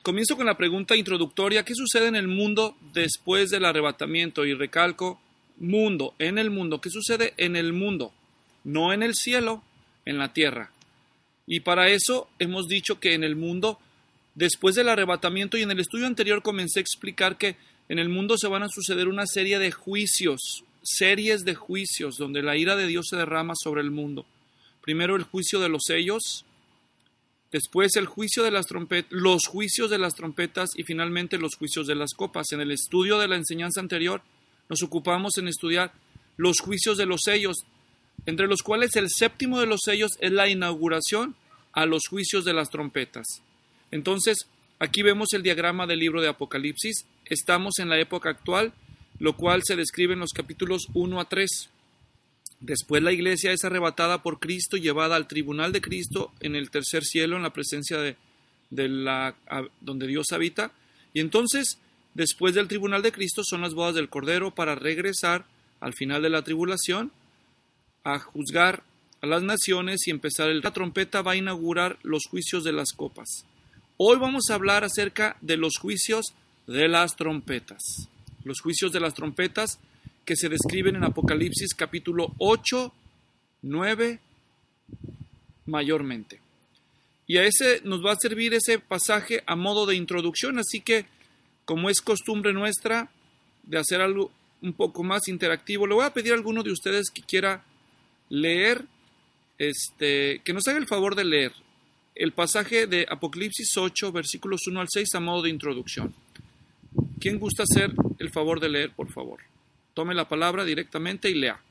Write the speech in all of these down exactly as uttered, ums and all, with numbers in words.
comienzo con la pregunta introductoria. ¿Qué sucede en el mundo después del arrebatamiento? Y recalco, mundo, en el mundo. ¿Qué sucede en el mundo? No en el cielo, en la tierra. Y para eso hemos dicho que en el mundo, después del arrebatamiento, y en el estudio anterior comencé a explicar que en el mundo se van a suceder una serie de juicios, series de juicios, donde la ira de Dios se derrama sobre el mundo. Primero el juicio de los sellos, después el juicio de las trompetas, los juicios de las trompetas y finalmente los juicios de las copas. En el estudio de la enseñanza anterior nos ocupamos en estudiar los juicios de los sellos, entre los cuales el séptimo de los sellos es la inauguración a los juicios de las trompetas. Entonces, aquí vemos el diagrama del libro de Apocalipsis. Estamos en la época actual, lo cual se describe en los capítulos uno a tres. Después la iglesia es arrebatada por Cristo, llevada al tribunal de Cristo en el tercer cielo, en la presencia de, de la, a, donde Dios habita. Y entonces, después del tribunal de Cristo, son las bodas del Cordero para regresar al final de la tribulación a juzgar a las naciones y empezar. El, la trompeta va a inaugurar los juicios de las copas. Hoy vamos a hablar acerca de los juicios de las trompetas. Los juicios de las trompetas que se describen en Apocalipsis capítulo ocho, nueve, mayormente. Y a ese nos va a servir ese pasaje a modo de introducción, así que, como es costumbre nuestra de hacer algo un poco más interactivo, le voy a pedir a alguno de ustedes que quiera leer, este, que nos haga el favor de leer el pasaje de Apocalipsis ocho, versículos uno al seis a modo de introducción. ¿Quién gusta hacer el favor de leer, por favor? Tome la palabra directamente y lea.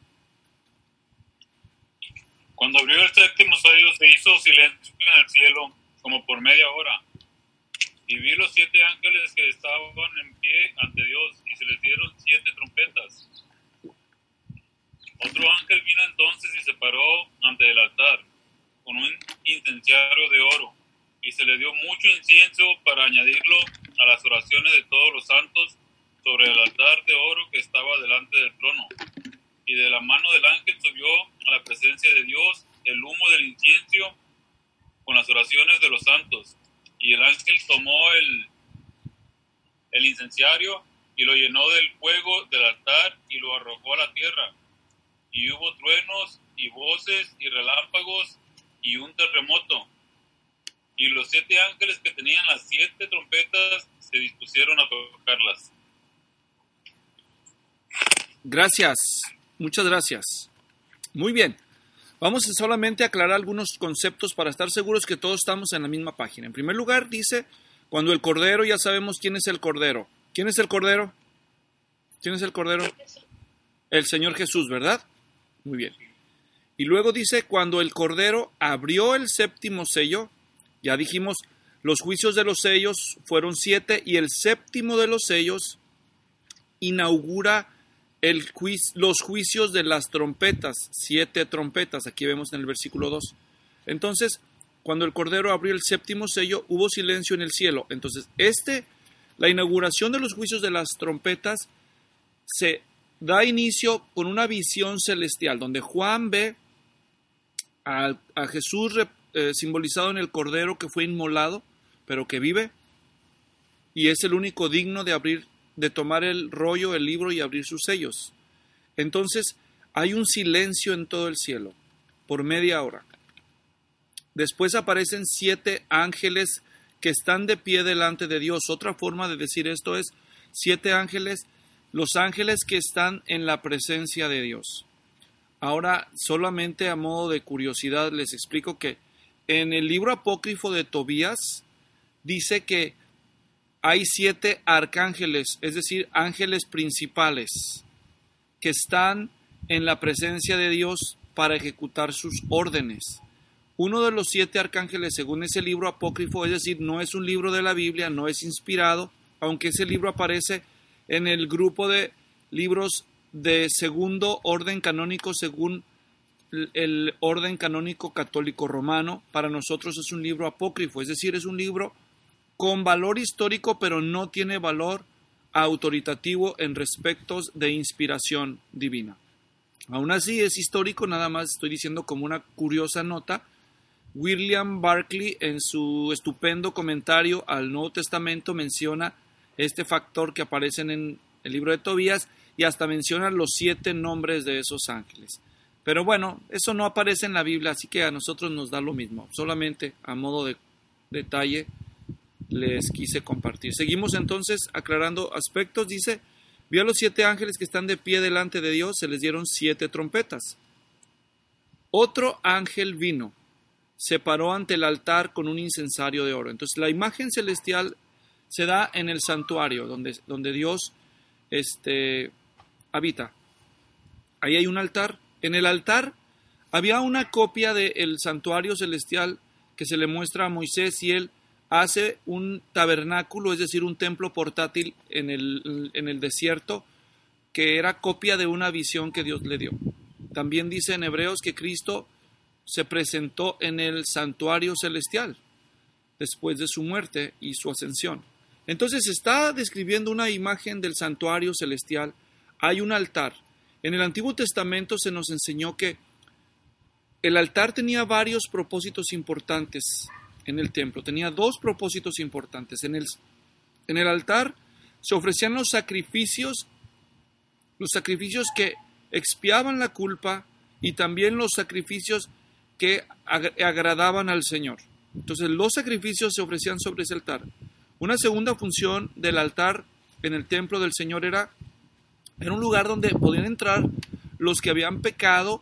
Cuando abrió el séptimo sello, se hizo silencio en el cielo como por media hora. Y vi los siete ángeles que estaban en pie ante Dios, y se les dieron siete trompetas. Otro ángel vino entonces y se paró ante el altar, con un incenciario de oro, y se le dio mucho incienso para añadirlo a las oraciones de todos los santos sobre el altar de oro que estaba delante del trono. Y de la mano del ángel subió a la presencia de Dios el humo del incienso con las oraciones de los santos. Y el ángel tomó el, el incenciario y lo llenó del fuego del altar y lo arrojó a la tierra. Y hubo truenos y voces y relámpagos y un terremoto. Y los siete ángeles que tenían las siete trompetas se dispusieron a tocarlas. Gracias, muchas gracias. Muy bien, vamos a solamente aclarar algunos conceptos para estar seguros que todos estamos en la misma página. En primer lugar, dice, cuando el Cordero, ya sabemos quién es el Cordero. ¿Quién es el Cordero? ¿Quién es el Cordero? El Señor Jesús, ¿verdad? Muy bien. Y luego dice, cuando el Cordero abrió el séptimo sello, ya dijimos, los juicios de los sellos fueron siete, y el séptimo de los sellos inaugura el juicio, los juicios de las trompetas, siete trompetas, aquí vemos en el versículo dos. Entonces, cuando el Cordero abrió el séptimo sello, hubo silencio en el cielo. Entonces, este, la inauguración de los juicios de las trompetas se da inicio con una visión celestial, donde Juan ve a, a Jesús eh, simbolizado en el Cordero que fue inmolado, pero que vive, y es el único digno de abrir, de tomar el rollo, el libro y abrir sus sellos. Entonces, hay un silencio en todo el cielo, por media hora. Después aparecen siete ángeles que están de pie delante de Dios. Otra forma de decir esto es siete ángeles, los ángeles que están en la presencia de Dios. Ahora, solamente a modo de curiosidad, les explico que en el libro apócrifo de Tobías dice que hay siete arcángeles, es decir, ángeles principales, que están en la presencia de Dios para ejecutar sus órdenes. Uno de los siete arcángeles, según ese libro apócrifo, es decir, no es un libro de la Biblia, no es inspirado, aunque ese libro aparece en el grupo de libros de segundo orden canónico según el orden canónico católico romano. Para nosotros es un libro apócrifo, es decir, es un libro con valor histórico, pero no tiene valor autoritativo en respectos de inspiración divina. Aún así es histórico, nada más estoy diciendo como una curiosa nota, William Barclay, en su estupendo comentario al Nuevo Testamento, menciona este factor que aparece en el libro de Tobías y hasta menciona los siete nombres de esos ángeles. Pero bueno, eso no aparece en la Biblia, así que a nosotros nos da lo mismo. Solamente a modo de detalle les quise compartir. Seguimos entonces aclarando aspectos. Dice, vio a los siete ángeles que están de pie delante de Dios, se les dieron siete trompetas. Otro ángel vino, se paró ante el altar con un incensario de oro. Entonces la imagen celestial se da en el santuario donde, donde Dios este, habita. Ahí hay un altar. En el altar había una copia del santuario celestial que se le muestra a Moisés y él hace un tabernáculo, es decir, un templo portátil en el, en el desierto, que era copia de una visión que Dios le dio. También dice en Hebreos que Cristo se presentó en el santuario celestial después de su muerte y su ascensión. Entonces está describiendo una imagen del santuario celestial. Hay un altar. En el Antiguo Testamento se nos enseñó que el altar tenía varios propósitos importantes en el templo. Tenía dos propósitos importantes. En el, en el altar se ofrecían los sacrificios, los sacrificios que expiaban la culpa y también los sacrificios que ag- agradaban al Señor. Entonces los sacrificios se ofrecían sobre ese altar. Una segunda función del altar en el templo del Señor era, era un lugar donde podían entrar los que habían pecado,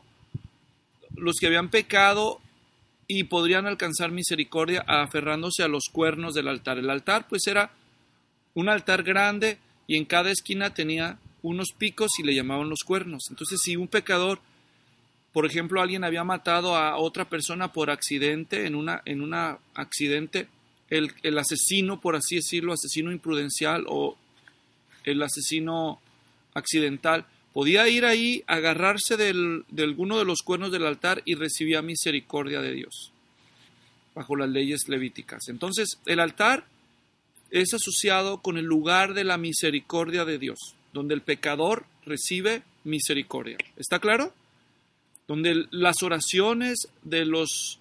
los que habían pecado y podrían alcanzar misericordia aferrándose a los cuernos del altar. El altar pues era un altar grande y en cada esquina tenía unos picos y le llamaban los cuernos. Entonces si un pecador, por ejemplo, alguien había matado a otra persona por accidente, en una en un accidente, el, el asesino, por así decirlo, asesino imprudencial o el asesino accidental, podía ir ahí, agarrarse del, de alguno de los cuernos del altar y recibía misericordia de Dios, bajo las leyes levíticas. Entonces, el altar es asociado con el lugar de la misericordia de Dios, donde el pecador recibe misericordia. ¿Está claro? Donde las oraciones de los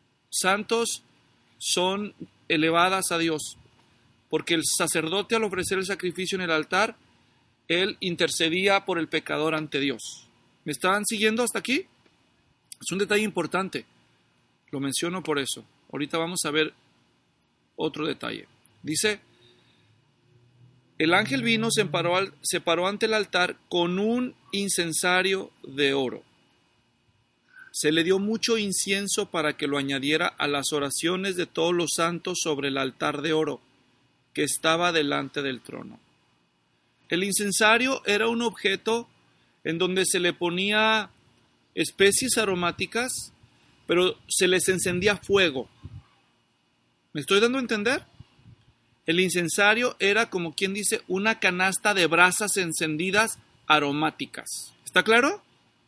santos son elevadas a Dios, porque el sacerdote al ofrecer el sacrificio en el altar, él intercedía por el pecador ante Dios. ¿Me estaban siguiendo hasta aquí? Es un detalle importante. Lo menciono por eso. Ahorita vamos a ver otro detalle. Dice, el ángel vino, se paró, al, se paró ante el altar con un incensario de oro. Se le dio mucho incienso para que lo añadiera a las oraciones de todos los santos sobre el altar de oro que estaba delante del trono. El incensario era un objeto en donde se le ponía especies aromáticas, pero se les encendía fuego. ¿Me estoy dando a entender? El incensario era, como quien dice, una canasta de brasas encendidas aromáticas. ¿Está claro?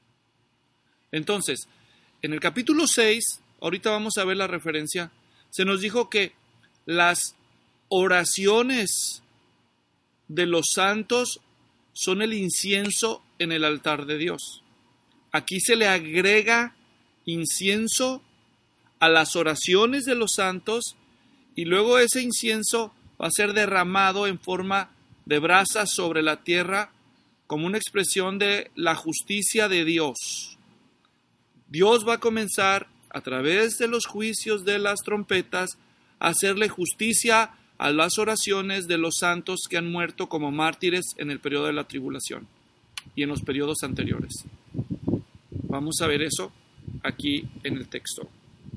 Entonces, en el capítulo seis, ahorita vamos a ver la referencia, se nos dijo que las oraciones de los santos son el incienso en el altar de Dios. Aquí se le agrega incienso a las oraciones de los santos y luego ese incienso va a ser derramado en forma de brasas sobre la tierra como una expresión de la justicia de Dios. Dios va a comenzar a través de los juicios de las trompetas a hacerle justicia a las oraciones de los santos que han muerto como mártires en el periodo de la tribulación y en los periodos anteriores. Vamos a ver eso aquí en el texto.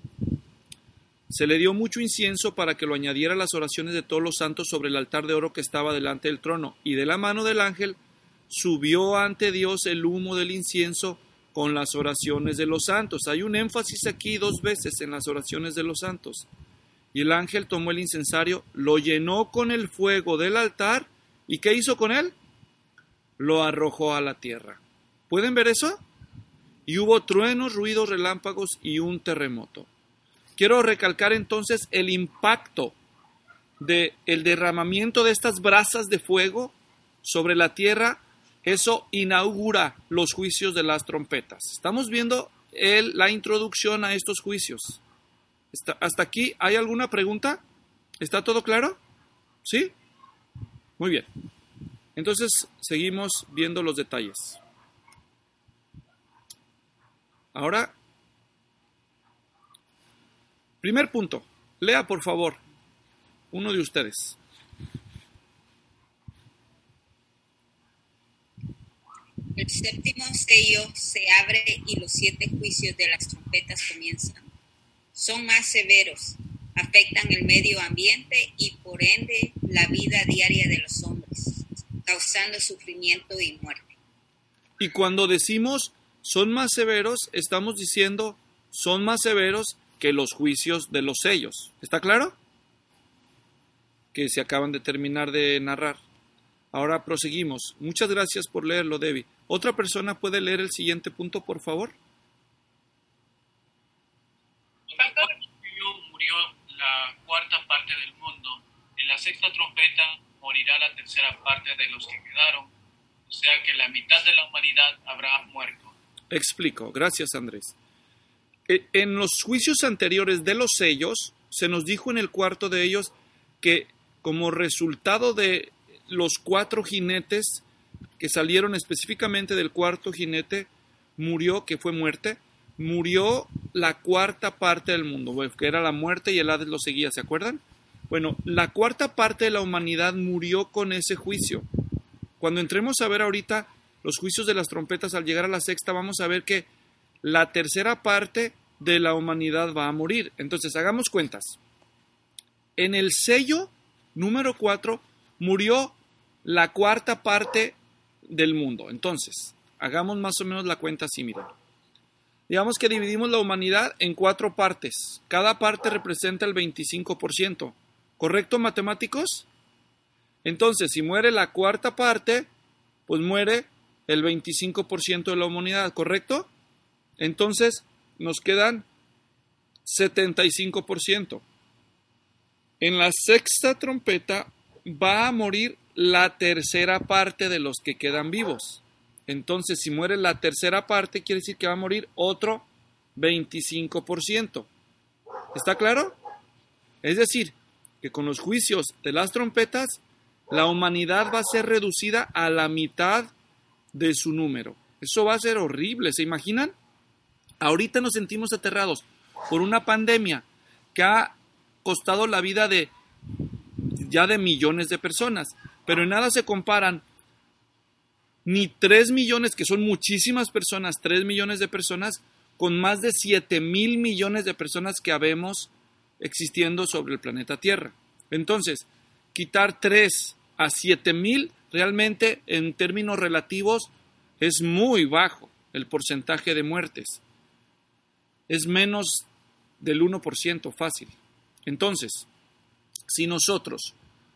Se le dio mucho incienso para que lo añadiera a las oraciones de todos los santos sobre el altar de oro que estaba delante del trono, y de la mano del ángel subió ante Dios el humo del incienso con las oraciones de los santos. Hay un énfasis aquí dos veces en las oraciones de los santos. Y el ángel tomó el incensario, lo llenó con el fuego del altar, ¿y qué hizo con él? Lo arrojó a la tierra. ¿Pueden ver eso? Y hubo truenos, ruidos, relámpagos y un terremoto. Quiero recalcar entonces el impacto del derramamiento de estas brasas de fuego sobre la tierra. Eso inaugura los juicios de las trompetas. Estamos viendo el, la introducción a estos juicios. ¿Está, ¿Hasta aquí hay alguna pregunta? ¿Está todo claro? ¿Sí? Muy bien. Entonces, seguimos viendo los detalles. Ahora, primer punto. Lea, por favor, uno de ustedes. El séptimo sello se abre y los siete juicios de las trompetas comienzan. Son más severos, afectan el medio ambiente y por ende la vida diaria de los hombres, causando sufrimiento y muerte. Y cuando decimos son más severos, estamos diciendo son más severos que los juicios de los sellos. ¿Está claro? Que se acaban de terminar de narrar. Ahora proseguimos. Muchas gracias por leerlo, Debbie. ¿Otra persona puede leer el siguiente punto, por favor? Murió la cuarta parte del mundo. En la sexta trompeta morirá la tercera parte de los que quedaron. O sea que la mitad de la humanidad habrá muerto. Explico. Gracias, Andrés. En los juicios anteriores de los sellos, se nos dijo en el cuarto de ellos que como resultado de los cuatro jinetes que salieron específicamente del cuarto jinete, murió, que fue muerte, murió la cuarta parte del mundo, que era la muerte y el Hades lo seguía, ¿se acuerdan? Bueno, la cuarta parte de la humanidad murió con ese juicio. Cuando entremos a ver ahorita los juicios de las trompetas, al llegar a la sexta, vamos a ver que la tercera parte de la humanidad va a morir. Entonces, hagamos cuentas. En el sello número cuatro murió la cuarta parte del mundo. Entonces, hagamos más o menos la cuenta así, miren. Digamos que dividimos la humanidad en cuatro partes. Cada parte representa el veinticinco por ciento. ¿Correcto, matemáticos? Entonces, si muere la cuarta parte, pues muere el veinticinco por ciento de la humanidad, ¿correcto? Entonces, nos quedan setenta y cinco por ciento. En la sexta trompeta va a morir la tercera parte de los que quedan vivos. Entonces, si muere la tercera parte, quiere decir que va a morir otro veinticinco por ciento. ¿Está claro? Es decir, que con los juicios de las trompetas, la humanidad va a ser reducida a la mitad de su número. Eso va a ser horrible, ¿se imaginan? Ahorita nos sentimos aterrados por una pandemia que ha costado la vida de ya de millones de personas, pero en nada se comparan ni tres millones, que son muchísimas personas, tres millones de personas, con más de siete mil millones de personas que habemos existiendo sobre el planeta Tierra. Entonces, quitar tres a siete mil, realmente en términos relativos, es muy bajo el porcentaje de muertes. Es menos del uno por ciento fácil. Entonces, si nosotros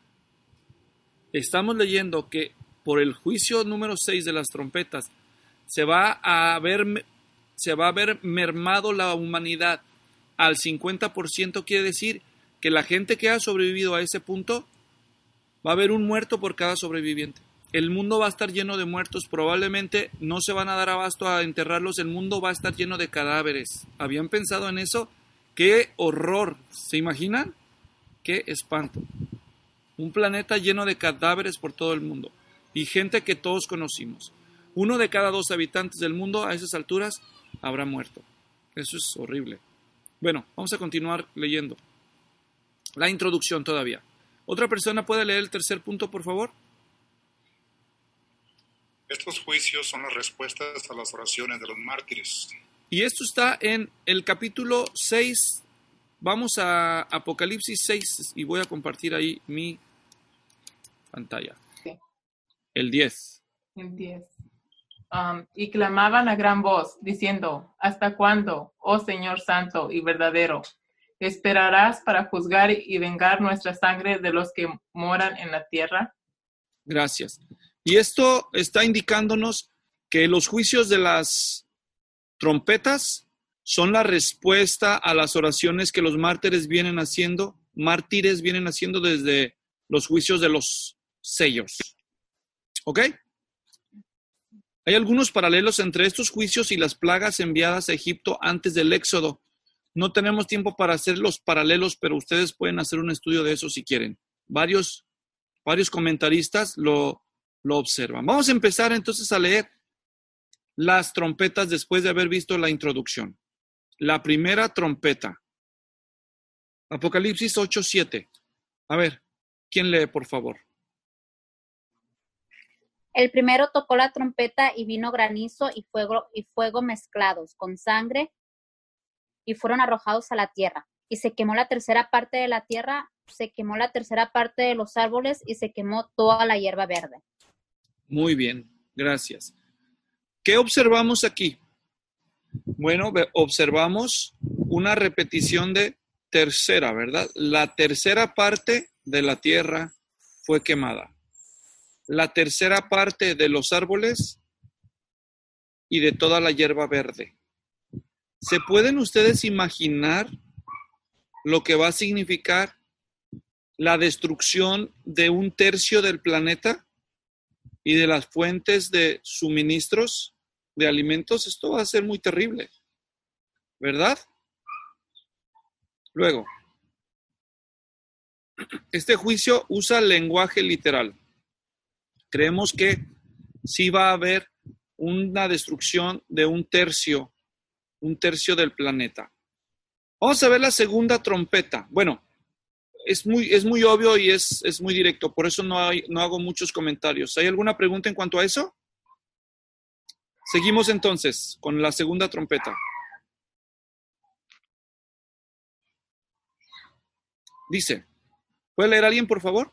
estamos leyendo que por el juicio número seis de las trompetas se va a ver, se va a ver mermado la humanidad al cincuenta por ciento, quiere decir que la gente que ha sobrevivido a ese punto va a haber un muerto por cada sobreviviente. El mundo va a estar lleno de muertos, probablemente no se van a dar abasto a enterrarlos, el mundo va a estar lleno de cadáveres. ¿Habían pensado en eso? ¡Qué horror! ¿Se imaginan? ¡Qué espanto! Un planeta lleno de cadáveres por todo el mundo y gente que todos conocimos. Uno de cada dos habitantes del mundo a esas alturas habrá muerto. Eso es horrible. Bueno, vamos a continuar leyendo. La introducción todavía. ¿Otra persona puede leer el tercer punto, por favor? Estos juicios son las respuestas a las oraciones de los mártires. Y esto está en el capítulo seis. Vamos a Apocalipsis seis y voy a compartir ahí mi pantalla. Sí. El diez. El diez. Um, y clamaban a gran voz, diciendo, ¿hasta cuándo, oh Señor santo y verdadero, esperarás para juzgar y vengar nuestra sangre de los que moran en la tierra? Gracias. Y esto está indicándonos que los juicios de las trompetas son la respuesta a las oraciones que los mártires vienen haciendo, mártires vienen haciendo desde los juicios de los sellos. ¿Ok? Hay algunos paralelos entre estos juicios y las plagas enviadas a Egipto antes del Éxodo, No tenemos tiempo para hacer los paralelos, pero ustedes pueden hacer un estudio de eso si quieren. Varios, varios comentaristas lo, lo observan. Vamos a empezar entonces a leer las trompetas después de haber visto la introducción. La primera trompeta. Apocalipsis ocho siete. A ver, ¿quién lee, por favor? El primero tocó la trompeta y vino granizo y fuego, y fuego mezclados con sangre y fueron arrojados a la tierra. Y se quemó la tercera parte de la tierra, se quemó la tercera parte de los árboles y se quemó toda la hierba verde. Muy bien, gracias. ¿Qué observamos aquí? Bueno, observamos una repetición de tercera, ¿verdad? La tercera parte de la tierra fue quemada. La tercera parte de los árboles y de toda la hierba verde. ¿Se pueden ustedes imaginar lo que va a significar la destrucción de un tercio del planeta y de las fuentes de suministros de alimentos? Esto va a ser muy terrible, ¿verdad? Luego, este juicio usa lenguaje literal. Creemos que sí va a haber una destrucción de un tercio, un tercio del planeta. Vamos a ver la segunda trompeta. Bueno, es muy, es muy obvio y es, es muy directo, por eso no, hay, no hago muchos comentarios. ¿Hay alguna pregunta en cuanto a eso? Seguimos entonces con la segunda trompeta. Dice, ¿puede leer alguien, por favor?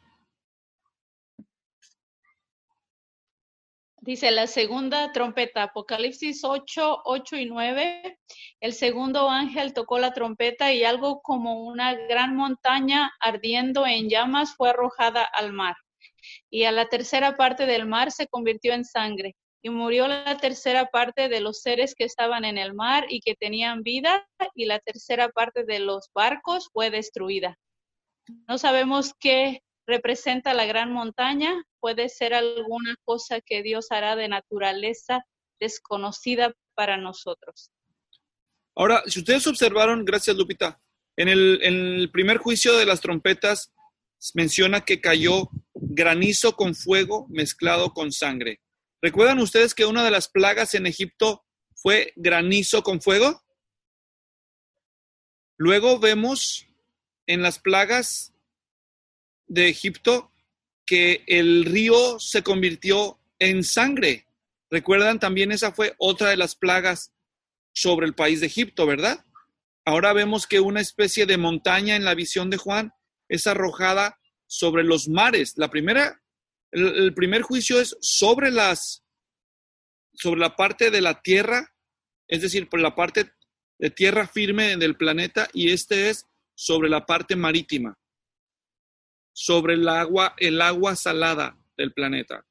Dice la segunda trompeta, Apocalipsis ocho, ocho y nueve. El segundo ángel tocó la trompeta y algo como una gran montaña ardiendo en llamas fue arrojada al mar. Y a la tercera parte del mar se convirtió en sangre. Y murió la tercera parte de los seres que estaban en el mar y que tenían vida, y la tercera parte de los barcos fue destruida. No sabemos qué representa la gran montaña. Puede ser alguna cosa que Dios hará de naturaleza desconocida para nosotros. Ahora, si ustedes observaron, gracias Lupita, en el, en el primer juicio de las trompetas menciona que cayó granizo con fuego mezclado con sangre. ¿Recuerdan ustedes que una de las plagas en Egipto fue granizo con fuego? Luego vemos en las plagas de Egipto que el río se convirtió en sangre. ¿Recuerdan? También esa fue otra de las plagas sobre el país de Egipto, ¿verdad? Ahora vemos que una especie de montaña en la visión de Juan es arrojada sobre los mares. La primera, el, el primer juicio es sobre las, sobre la parte de la tierra, es decir, por la parte de tierra firme del planeta, y este es sobre la parte marítima, sobre el agua, el agua salada del planeta.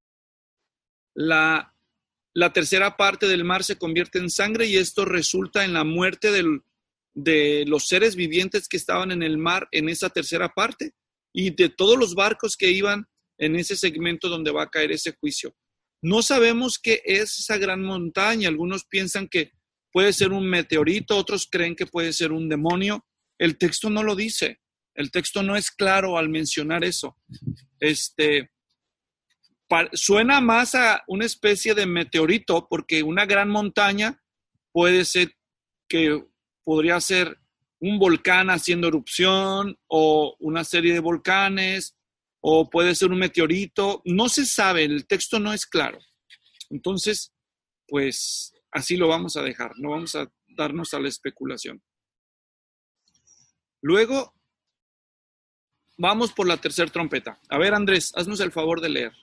La, la tercera parte del mar se convierte en sangre y esto resulta en la muerte del, de los seres vivientes que estaban en el mar en esa tercera parte y de todos los barcos que iban en ese segmento donde va a caer ese juicio. No sabemos qué es esa gran montaña. Algunos piensan que puede ser un meteorito, otros creen que puede ser un demonio. El texto no lo dice. El texto no es claro al mencionar eso. Este, pa, suena más a una especie de meteorito porque una gran montaña puede ser que podría ser un volcán haciendo erupción o una serie de volcanes o puede ser un meteorito. No se sabe, el texto no es claro. Entonces, pues así lo vamos a dejar. No vamos a darnos a la especulación. Luego, vamos por la tercera trompeta. A ver, Andrés, haznos el favor de leer.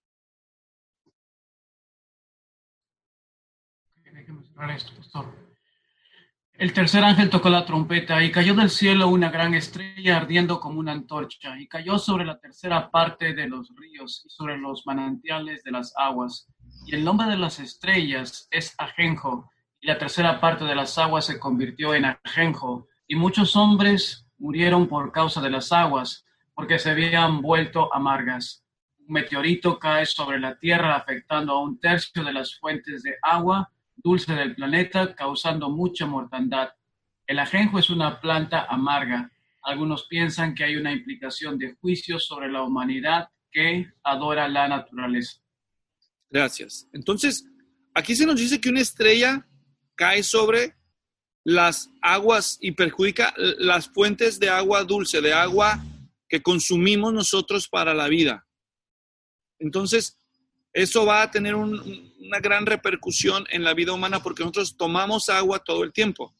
Déjeme cerrar esto, pastor. El tercer ángel tocó la trompeta y cayó del cielo una gran estrella ardiendo como una antorcha y cayó sobre la tercera parte de los ríos y sobre los manantiales de las aguas. Y el nombre de las estrellas es Ajenjo, y la tercera parte de las aguas se convirtió en Ajenjo, y muchos hombres murieron por causa de las aguas, porque se habían vuelto amargas. Un meteorito cae sobre la tierra, afectando a un tercio de las fuentes de agua dulce del planeta, causando mucha mortandad. El ajenjo es una planta amarga. Algunos piensan que hay una implicación de juicio sobre la humanidad que adora la naturaleza. Gracias. Entonces, aquí se nos dice que una estrella cae sobre las aguas y perjudica las fuentes de agua dulce, de agua que consumimos nosotros para la vida. Entonces, eso va a tener un, una gran repercusión en la vida humana porque nosotros tomamos agua todo el tiempo.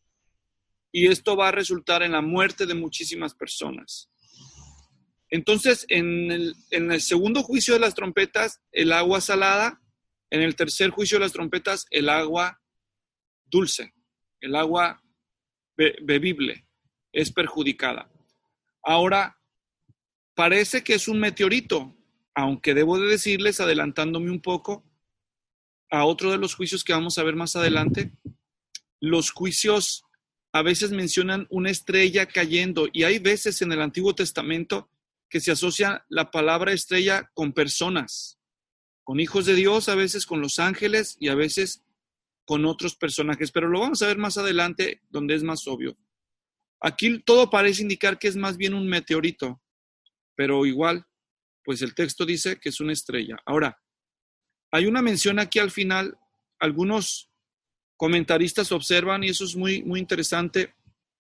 Y esto va a resultar en la muerte de muchísimas personas. Entonces, en el, en el segundo juicio de las trompetas, el agua salada. En el tercer juicio de las trompetas, el agua dulce, el agua be- bebible, es perjudicada. Ahora, parece que es un meteorito, aunque debo de decirles, adelantándome un poco, a otro de los juicios que vamos a ver más adelante, los juicios a veces mencionan una estrella cayendo, y hay veces en el Antiguo Testamento que se asocia la palabra estrella con personas, con hijos de Dios, a veces con los ángeles y a veces con otros personajes, pero lo vamos a ver más adelante donde es más obvio. Aquí todo parece indicar que es más bien un meteorito, pero igual, pues el texto dice que es una estrella. Ahora, hay una mención aquí al final, algunos comentaristas observan, y eso es muy, muy interesante,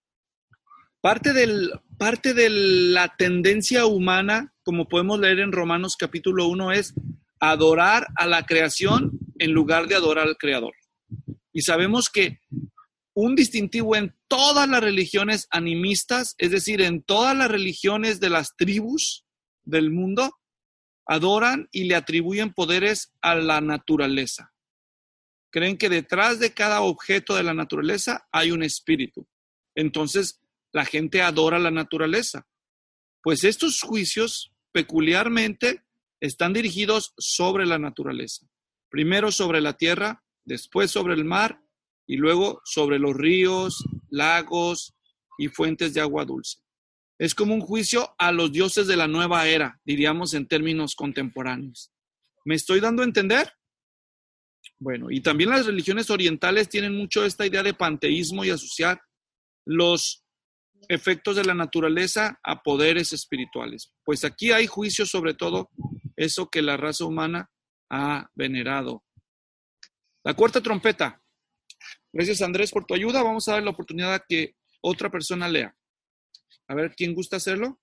parte, del, parte de la tendencia humana, como podemos leer en Romanos capítulo uno, es adorar a la creación en lugar de adorar al Creador. Y sabemos que un distintivo en todas las religiones animistas, es decir, en todas las religiones de las tribus del mundo, adoran y le atribuyen poderes a la naturaleza. Creen que detrás de cada objeto de la naturaleza hay un espíritu. Entonces, la gente adora la naturaleza. Pues estos juicios, peculiarmente, están dirigidos sobre la naturaleza. Primero sobre la tierra, después sobre el mar y luego sobre los ríos, lagos y fuentes de agua dulce. Es como un juicio a los dioses de la nueva era, diríamos en términos contemporáneos. ¿Me estoy dando a entender? Bueno, y también las religiones orientales tienen mucho esta idea de panteísmo y asociar los efectos de la naturaleza a poderes espirituales. Pues aquí hay juicio sobre todo eso que la raza humana ha venerado. La cuarta trompeta. Gracias, Andrés, por tu ayuda. Vamos a dar la oportunidad a que otra persona lea. A ver, ¿quién gusta hacerlo?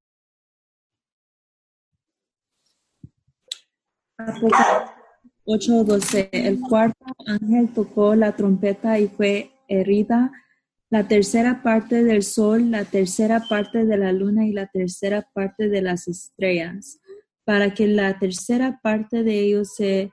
ocho doce. El cuarto ángel tocó la trompeta y fue herida la tercera parte del sol, la tercera parte de la luna y la tercera parte de las estrellas, para que la tercera parte de ellos se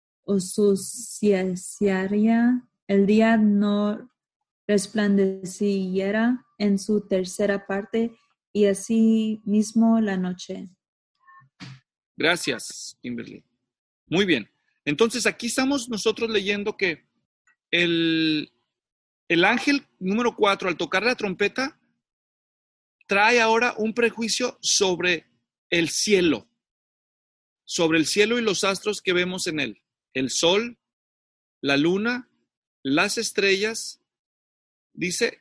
oscureciera, el día no resplandeciera en su tercera parte, y así mismo la noche. Gracias, Kimberly. Muy bien. Entonces, aquí estamos nosotros leyendo que el, el ángel número cuatro, al tocar la trompeta, trae ahora un prejuicio sobre el cielo, sobre el cielo y los astros que vemos en él. El sol, la luna, las estrellas, dice,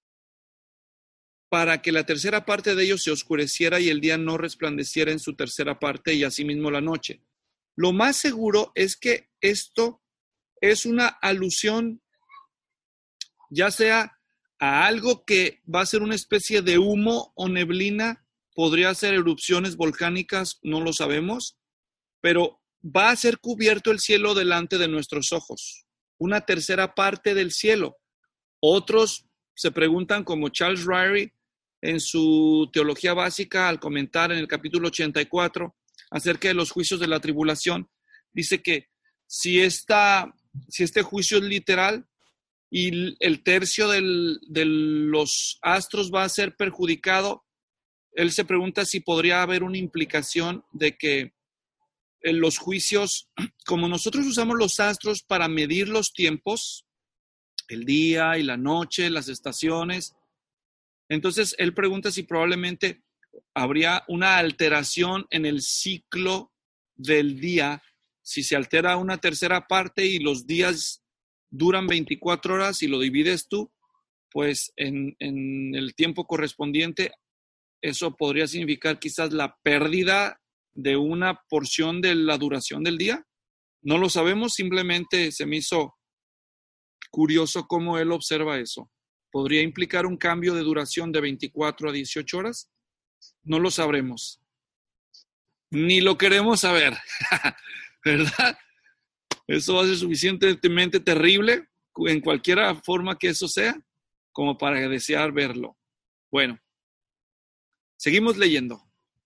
para que la tercera parte de ellos se oscureciera y el día no resplandeciera en su tercera parte y asimismo la noche. Lo más seguro es que esto es una alusión ya sea a algo que va a ser una especie de humo o neblina, podría ser erupciones volcánicas, no lo sabemos, pero va a ser cubierto el cielo delante de nuestros ojos, una tercera parte del cielo. Otros se preguntan, como Charles Ryrie en su teología básica, al comentar en el capítulo ochenta y cuatro acerca de los juicios de la tribulación, dice que si, esta, si este juicio es literal y el tercio del, de los astros va a ser perjudicado, él se pregunta si podría haber una implicación de que en los juicios, como nosotros usamos los astros para medir los tiempos, el día y la noche, las estaciones, entonces él pregunta si probablemente habría una alteración en el ciclo del día, si se altera una tercera parte y los días duran veinticuatro horas y lo divides tú pues en, en el tiempo correspondiente, eso podría significar quizás la pérdida de una porción de la duración del día. No lo sabemos, simplemente se me hizo curioso cómo él observa eso. ¿Podría implicar un cambio de duración de veinticuatro a dieciocho horas? No lo sabremos. Ni lo queremos saber, ¿verdad? Eso va a ser suficientemente terrible en cualquier forma que eso sea, como para desear verlo. Bueno, seguimos leyendo.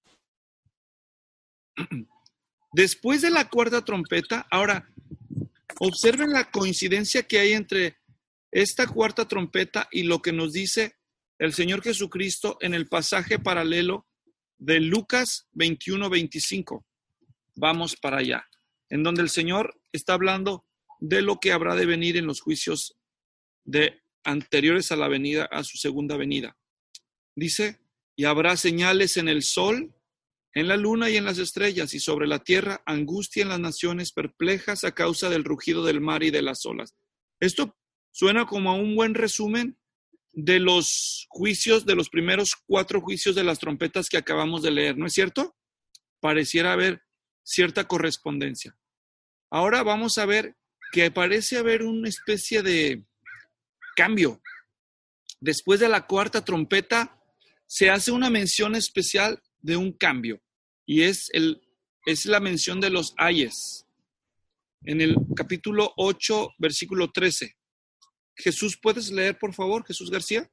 Después de la cuarta trompeta, ahora, observen la coincidencia que hay entre esta cuarta trompeta y lo que nos dice el Señor Jesucristo en el pasaje paralelo de Lucas veintiuno veinticinco. Vamos para allá, en donde el Señor está hablando de lo que habrá de venir en los juicios de anteriores a la venida, a su segunda venida. Dice, y habrá señales en el sol, en la luna y en las estrellas, y sobre la tierra angustia en las naciones perplejas a causa del rugido del mar y de las olas. Esto suena como a un buen resumen de los juicios, de los primeros cuatro juicios de las trompetas que acabamos de leer, ¿no es cierto? Pareciera haber cierta correspondencia. Ahora vamos a ver que parece haber una especie de cambio. Después de la cuarta trompeta se hace una mención especial de un cambio, y es, el, es la mención de los ayes. En el capítulo ocho, versículo trece. Jesús, ¿puedes leer, por favor, Jesús García?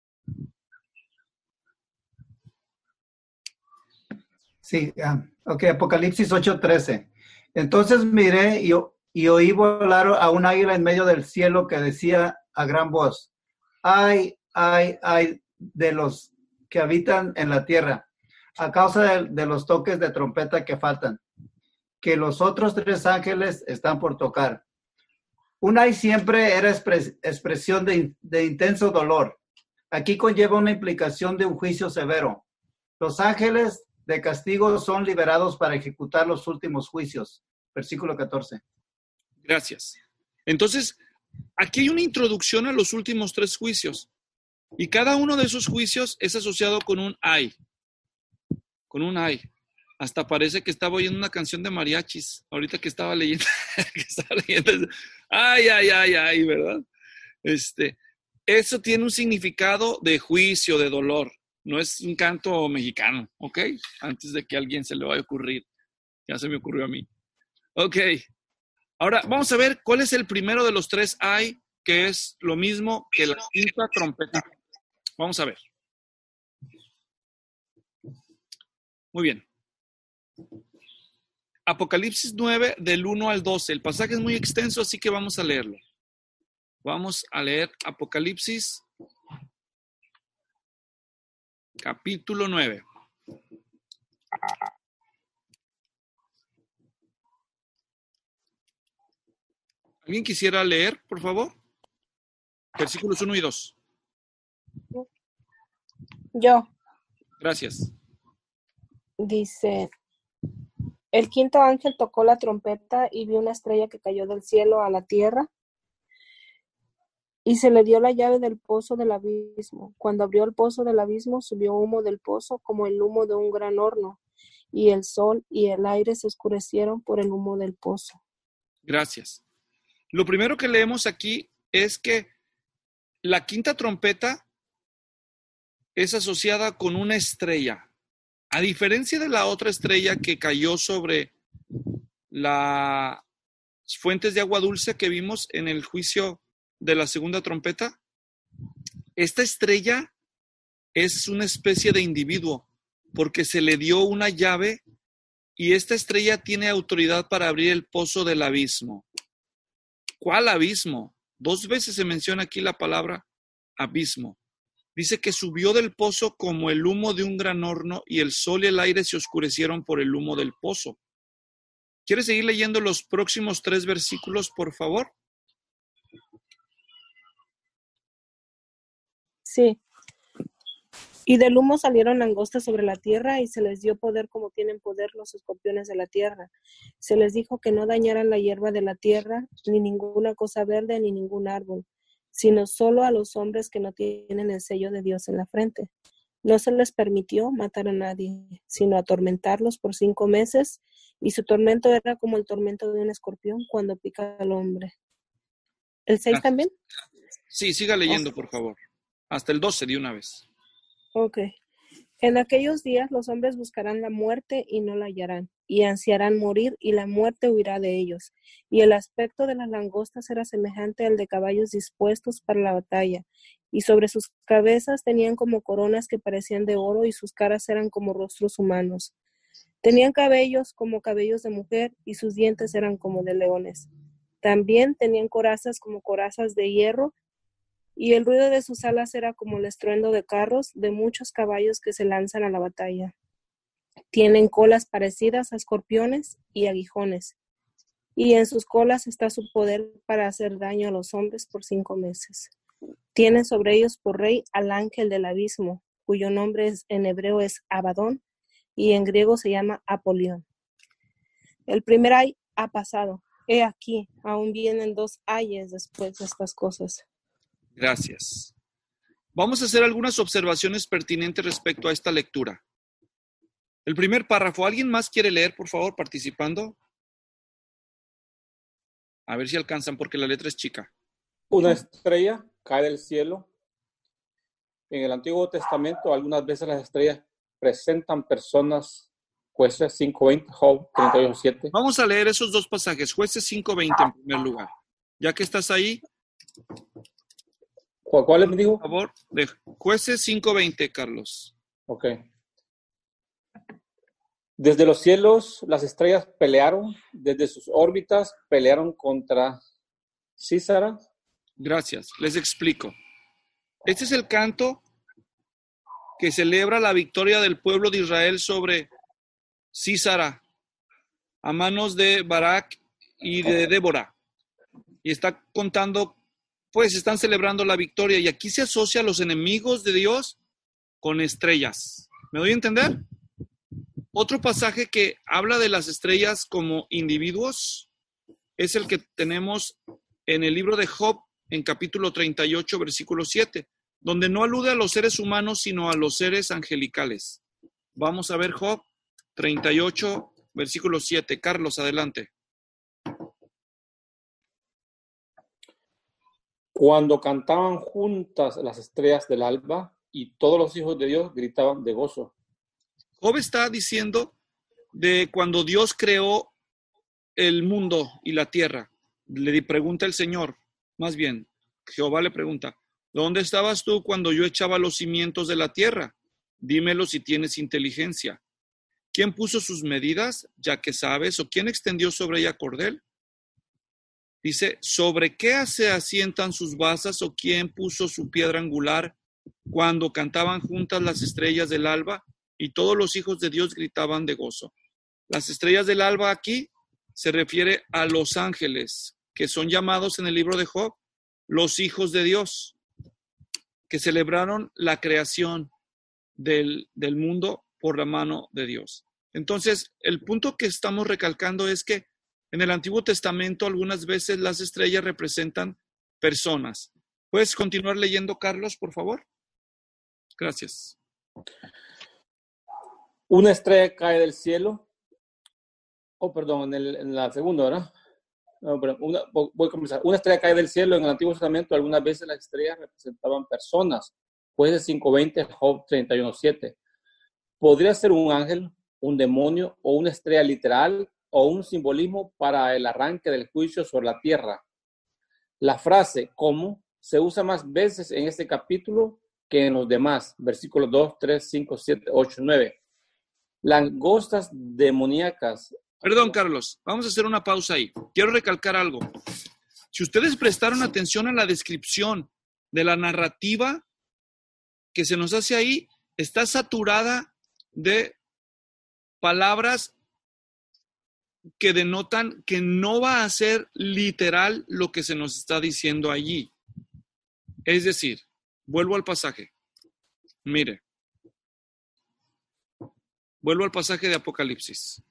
Sí, uh, ok, Apocalipsis ocho trece. Entonces miré y, y oí volar a un águila en medio del cielo que decía a gran voz, ay, ay, ay de los que habitan en la tierra, a causa de, de los toques de trompeta que faltan, que los otros tres ángeles están por tocar. Un ay siempre era expres, expresión de, de intenso dolor. Aquí conlleva una implicación de un juicio severo. Los ángeles de castigo son liberados para ejecutar los últimos juicios. Versículo catorce. Gracias. Entonces, aquí hay una introducción a los últimos tres juicios. Y cada uno de esos juicios es asociado con un ay. Con un ay. Hasta parece que estaba oyendo una canción de mariachis. Ahorita que estaba leyendo. que estaba leyendo ay, ay, ay, ay, ¿verdad? Este, eso tiene un significado de juicio, de dolor. No es un canto mexicano, ¿ok? Antes de que a alguien se le vaya a ocurrir. Ya se me ocurrió a mí. Ok. Ahora, vamos a ver cuál es el primero de los tres ay, que es lo mismo que la quinta trompeta. Vamos a ver. Muy bien. Apocalipsis nueve, del uno al doce. El pasaje es muy extenso, así que vamos a leerlo. Vamos a leer Apocalipsis, capítulo nueve. ¿Alguien quisiera leer, por favor? Versículos uno y dos. Yo. Gracias. Dice, el quinto ángel tocó la trompeta y vio una estrella que cayó del cielo a la tierra y se le dio la llave del pozo del abismo. Cuando abrió el pozo del abismo, subió humo del pozo como el humo de un gran horno, y el sol y el aire se oscurecieron por el humo del pozo. Gracias. Lo primero que leemos aquí es que la quinta trompeta es asociada con una estrella. A diferencia de la otra estrella que cayó sobre las fuentes de agua dulce que vimos en el juicio de la segunda trompeta, esta estrella es una especie de individuo porque se le dio una llave y esta estrella tiene autoridad para abrir el pozo del abismo. ¿Cuál abismo? Dos veces se menciona aquí la palabra abismo. Dice que subió del pozo como el humo de un gran horno y el sol y el aire se oscurecieron por el humo del pozo. ¿Quieres seguir leyendo los próximos tres versículos, por favor? Sí. Y del humo salieron langostas sobre la tierra y se les dio poder como tienen poder los escorpiones de la tierra. Se les dijo que no dañaran la hierba de la tierra, ni ninguna cosa verde, ni ningún árbol. sino solo a los hombres que no tienen el sello de Dios en la frente. No se les permitió matar a nadie, sino atormentarlos por cinco meses, y su tormento era como el tormento de un escorpión cuando pica al hombre. ¿El seis Gracias. también? Sí, siga leyendo, Oh. por favor. Hasta el doce de una vez. Ok. En aquellos días los hombres buscarán la muerte y no la hallarán, y ansiarán morir y la muerte huirá de ellos. Y el aspecto de las langostas era semejante al de caballos dispuestos para la batalla, y sobre sus cabezas tenían como coronas que parecían de oro, y sus caras eran como rostros humanos. Tenían cabellos como cabellos de mujer, y sus dientes eran como de leones. También tenían corazas como corazas de hierro, y el ruido de sus alas era como el estruendo de carros de muchos caballos que se lanzan a la batalla. Tienen colas parecidas a escorpiones y aguijones, y en sus colas está su poder para hacer daño a los hombres por cinco meses. Tienen sobre ellos por rey al ángel del abismo, cuyo nombre es, en hebreo es Abadón, y en griego se llama Apolión. El primer ay ha pasado. He aquí, aún vienen dos ayes después de estas cosas. Gracias. Vamos a hacer algunas observaciones pertinentes respecto a esta lectura. El primer párrafo, ¿alguien más quiere leer, por favor, participando? A ver si alcanzan, porque la letra es chica. Una estrella cae del cielo. En el Antiguo Testamento, algunas veces las estrellas presentan personas. Jueces cinco veinte, Job treinta y ocho siete. Vamos a leer esos dos pasajes, Jueces cinco veinte en primer lugar. Ya que estás ahí, ¿Cuál me dijo? por favor, de Jueces cinco veinte, Carlos. Ok. Desde los cielos las estrellas pelearon, desde sus órbitas pelearon contra Císara. Gracias, les explico. Este es el canto que celebra la victoria del pueblo de Israel sobre Císara a manos de Barak y de Débora. Y está contando, pues están celebrando la victoria. Y aquí se asocia a los enemigos de Dios con estrellas. ¿Me doy a entender? Otro pasaje que habla de las estrellas como individuos es el que tenemos en el libro de Job, en capítulo treinta y ocho, versículo siete, donde no alude a los seres humanos, sino a los seres angelicales. Vamos a ver Job treinta y ocho, versículo siete. Carlos, adelante. Cuando cantaban juntas las estrellas del alba y todos los hijos de Dios gritaban de gozo. Job está diciendo de cuando Dios creó el mundo y la tierra. Le pregunta el Señor, más bien, Jehová le pregunta, ¿dónde estabas tú cuando yo echaba los cimientos de la tierra? Dímelo si tienes inteligencia. ¿Quién puso sus medidas, ya que sabes? ¿O quién extendió sobre ella cordel? Dice, ¿sobre qué se asientan sus basas? ¿O quién puso su piedra angular cuando cantaban juntas las estrellas del alba y todos los hijos de Dios gritaban de gozo? Las estrellas del alba aquí se refiere a los ángeles, que son llamados en el libro de Job los hijos de Dios, que celebraron la creación del, del mundo por la mano de Dios. Entonces, el punto que estamos recalcando es que en el Antiguo Testamento algunas veces las estrellas representan personas. ¿Puedes continuar leyendo, Carlos, por favor? Gracias. Una estrella cae del cielo. Oh, perdón, en, el, en la segunda, ¿verdad? No, pero una, voy a comenzar. Una estrella cae del cielo. En el Antiguo Testamento algunas veces las estrellas representaban personas. Jueces cinco veinte, Job treinta y uno siete. Podría ser un ángel, un demonio o una estrella literal o un simbolismo para el arranque del juicio sobre la tierra. La frase ¿cómo? Se usa más veces en este capítulo que en los demás. Versículos dos, tres, cinco, siete, ocho, nueve. Langostas demoníacas. Perdón, Carlos, vamos a hacer una pausa ahí. Quiero recalcar algo. Si ustedes prestaron atención a la descripción de la narrativa que se nos hace ahí, está saturada de palabras que denotan que no va a ser literal lo que se nos está diciendo allí. Es decir, vuelvo al pasaje. Mire. Vuelvo al pasaje de Apocalipsis.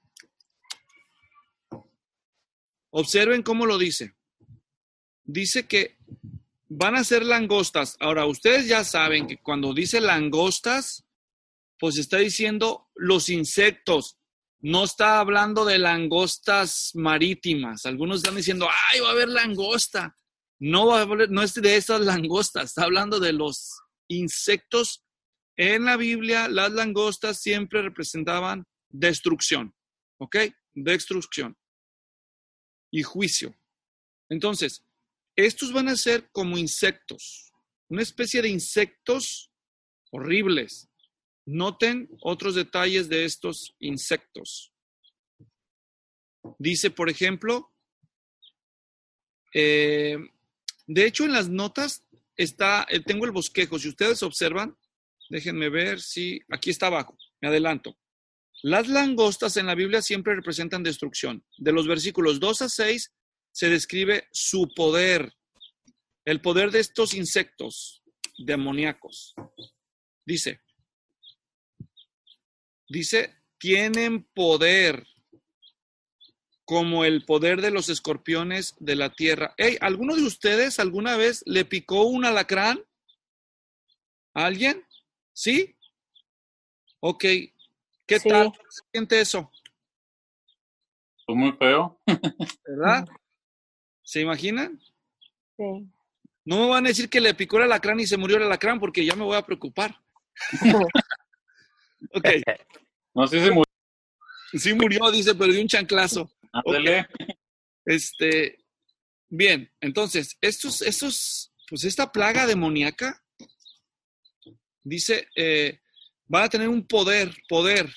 Observen cómo lo dice. Dice que van a ser langostas. Ahora, ustedes ya saben que cuando dice langostas, pues está diciendo los insectos. No está hablando de langostas marítimas. Algunos están diciendo, ¡ay, va a haber langosta! No, va a haber, no es de esas langostas. Está hablando de los insectos. En la Biblia, las langostas siempre representaban destrucción. ¿Ok? Destrucción. Y juicio. Entonces, estos van a ser como insectos. Una especie de insectos horribles. Noten otros detalles de estos insectos. Dice, por ejemplo, eh, de hecho en las notas está, eh, tengo el bosquejo. Si ustedes observan, déjenme ver si, aquí está abajo, me adelanto. Las langostas en la Biblia siempre representan destrucción. De los versículos dos a seis se describe su poder, el poder de estos insectos demoníacos. Dice, Dice, tienen poder como el poder de los escorpiones de la tierra. Hey, ¿alguno de ustedes alguna vez le picó un alacrán? ¿A alguien? ¿Sí? Ok. ¿Qué Sí. tal se siente eso? Fue muy feo. ¿Verdad? ¿Se imaginan? Sí. No me van a decir que le picó el alacrán y se murió el alacrán porque ya me voy a preocupar. Ok. No sé si murió. Sí murió, dice, pero de un chanclazo. Ándale. Okay. Este, bien, entonces, estos, estos, pues esta plaga demoníaca, dice, eh, van a tener un poder, poder,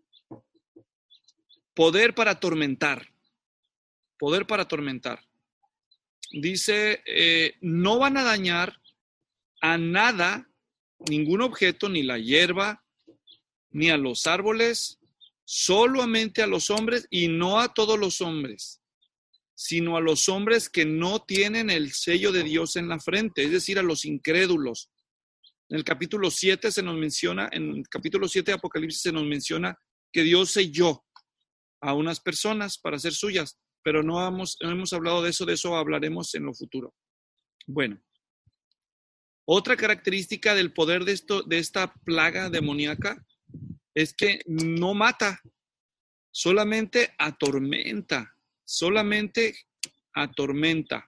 poder para atormentar, poder para atormentar. Dice, eh, no van a dañar a nada, ningún objeto, ni la hierba, ni a los árboles, solamente a los hombres y no a todos los hombres, sino a los hombres que no tienen el sello de Dios en la frente, es decir, a los incrédulos. En el capítulo siete se nos menciona, en el capítulo siete de Apocalipsis se nos menciona que Dios selló a unas personas para ser suyas, pero no hemos, no hemos hablado de eso, de eso hablaremos en lo futuro. Bueno, otra característica del poder de, esto, de esta plaga demoníaca es que no mata, solamente atormenta, solamente atormenta.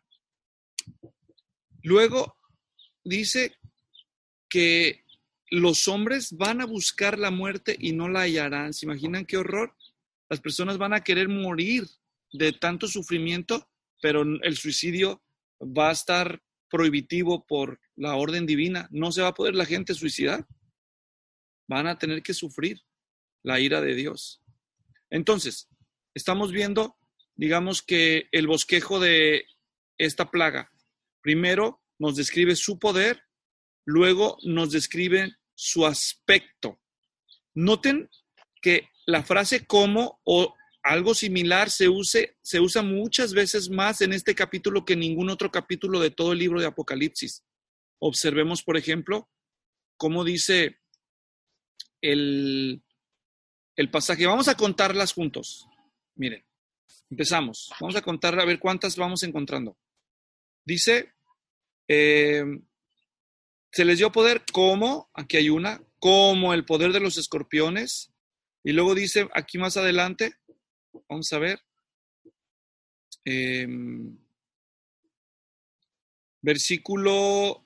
Luego dice que los hombres van a buscar la muerte y no la hallarán. ¿Se imaginan qué horror? Las personas van a querer morir de tanto sufrimiento, pero el suicidio va a estar prohibitivo por la orden divina. No se va a poder la gente suicidar. Van a tener que sufrir la ira de Dios. Entonces, estamos viendo, digamos que el bosquejo de esta plaga. Primero nos describe su poder, luego nos describe su aspecto. Noten que la frase como o algo similar se, use, se usa muchas veces más en este capítulo que en ningún otro capítulo de todo el libro de Apocalipsis. Observemos, por ejemplo, cómo dice El, el pasaje. Vamos a contarlas juntos. Miren, empezamos. Vamos a contar a ver cuántas vamos encontrando. Dice, eh, se les dio poder como, aquí hay una, como el poder de los escorpiones. Y luego dice, aquí más adelante, vamos a ver, eh, versículo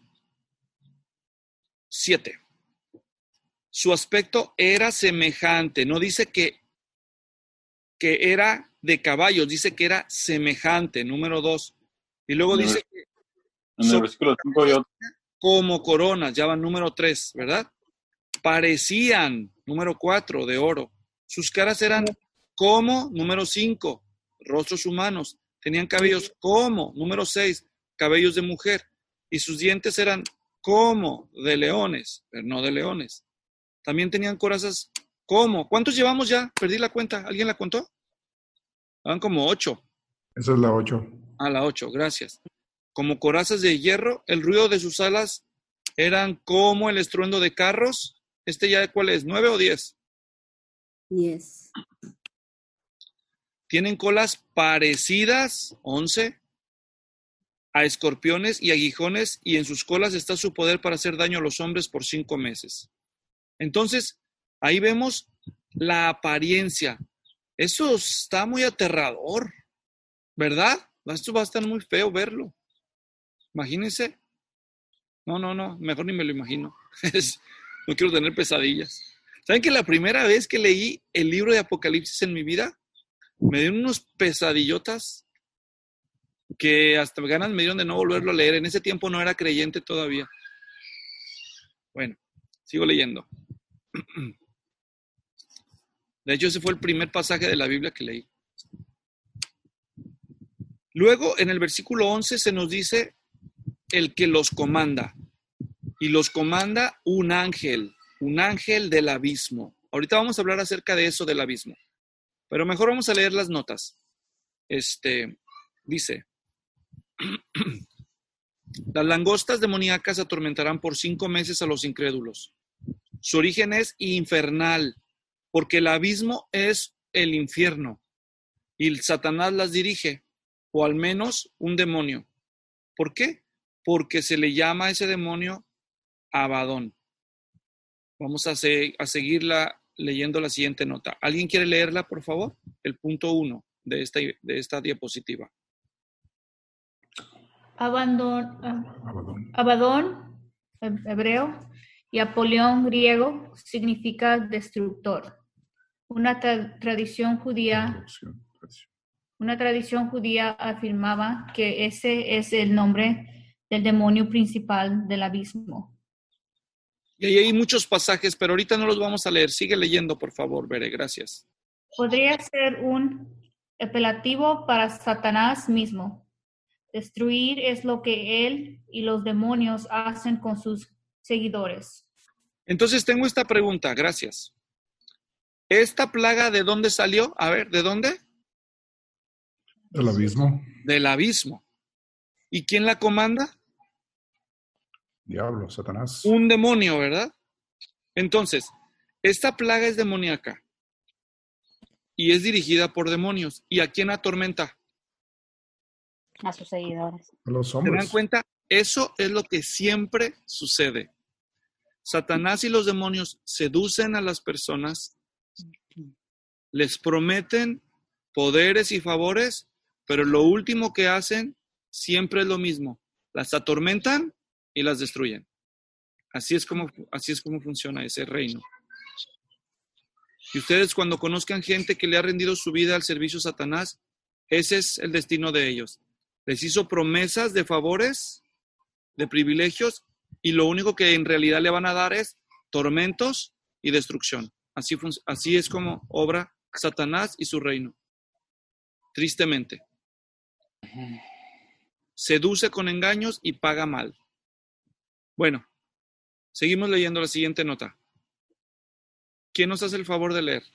siete. Su aspecto era semejante, no dice que, que era de caballos, dice que era semejante, número dos. Y luego En el, dice que en el versículo cinco y otro. Como coronas, ya van número tres, ¿verdad? Parecían, número cuatro, de oro. Sus caras eran como, número cinco, rostros humanos. Tenían cabellos como, número seis, cabellos de mujer. Y sus dientes eran como de leones, pero no de leones. También tenían corazas como. ¿Cuántos llevamos ya? Perdí la cuenta. ¿Alguien la contó? Van como ocho. Esa es la ocho. Ah, la ocho, gracias. Como corazas de hierro, el ruido de sus alas eran como el estruendo de carros. ¿Este ya cuál es? ¿Nueve o diez? Diez. Tienen colas parecidas, once, a escorpiones y aguijones, y en sus colas está su poder para hacer daño a los hombres por cinco meses. Entonces, ahí vemos la apariencia. Eso está muy aterrador, ¿verdad? Esto va a estar muy feo verlo. Imagínense. No, no, no, mejor ni me lo imagino. No quiero tener pesadillas. ¿Saben que la primera vez que leí el libro de Apocalipsis en mi vida, me dieron unos pesadillotas que hasta ganas me dieron de no volverlo a leer? En ese tiempo no era creyente todavía. Bueno, sigo leyendo. De hecho, ese fue el primer pasaje de la Biblia que leí. Luego, en el versículo once se nos dice el que los comanda. Y los comanda un ángel, un ángel del abismo. Ahorita vamos a hablar acerca de eso del abismo. Pero mejor vamos a leer las notas. Este, dice, las langostas demoníacas atormentarán por cinco meses a los incrédulos. Su origen es infernal, porque el abismo es el infierno. Y Satanás las dirige, o al menos un demonio. ¿Por qué? Porque se le llama a ese demonio Abadón. Vamos a, se- a seguirla leyendo la siguiente nota. ¿Alguien quiere leerla, por favor? El punto uno de esta, de esta diapositiva. Abandon, ah, Abadón, he- hebreo, y Apolión, griego, significa destructor. Una tra- tradición judía, una tradición judía afirmaba que ese es el nombre del demonio principal del abismo. Y ahí hay muchos pasajes, pero ahorita no los vamos a leer. Sigue leyendo, por favor, Bere, gracias. Podría ser un apelativo para Satanás mismo. Destruir es lo que él y los demonios hacen con sus seguidores. Entonces tengo esta pregunta, gracias. ¿Esta plaga de dónde salió? A ver, ¿de dónde? Del abismo. Del abismo. ¿Y quién la comanda? Diablo, Satanás. Un demonio, ¿verdad? Entonces, esta plaga es demoníaca y es dirigida por demonios. ¿Y a quién atormenta? A sus seguidores. A los ¿Se dan hombres. cuenta? Eso es lo que siempre sucede. Satanás y los demonios seducen a las personas, les prometen poderes y favores, pero lo último que hacen siempre es lo mismo. Las atormentan y las destruyen. Así es como, así es como funciona ese reino. Y ustedes, cuando conozcan gente que le ha rendido su vida al servicio de Satanás, ese es el destino de ellos. Les hizo promesas de favores, de privilegios, y lo único que en realidad le van a dar es tormentos y destrucción. Así, fun- así es como obra Satanás y su reino. Tristemente. Seduce con engaños y paga mal. Bueno, seguimos leyendo la siguiente nota. ¿Quién nos hace el favor de leer?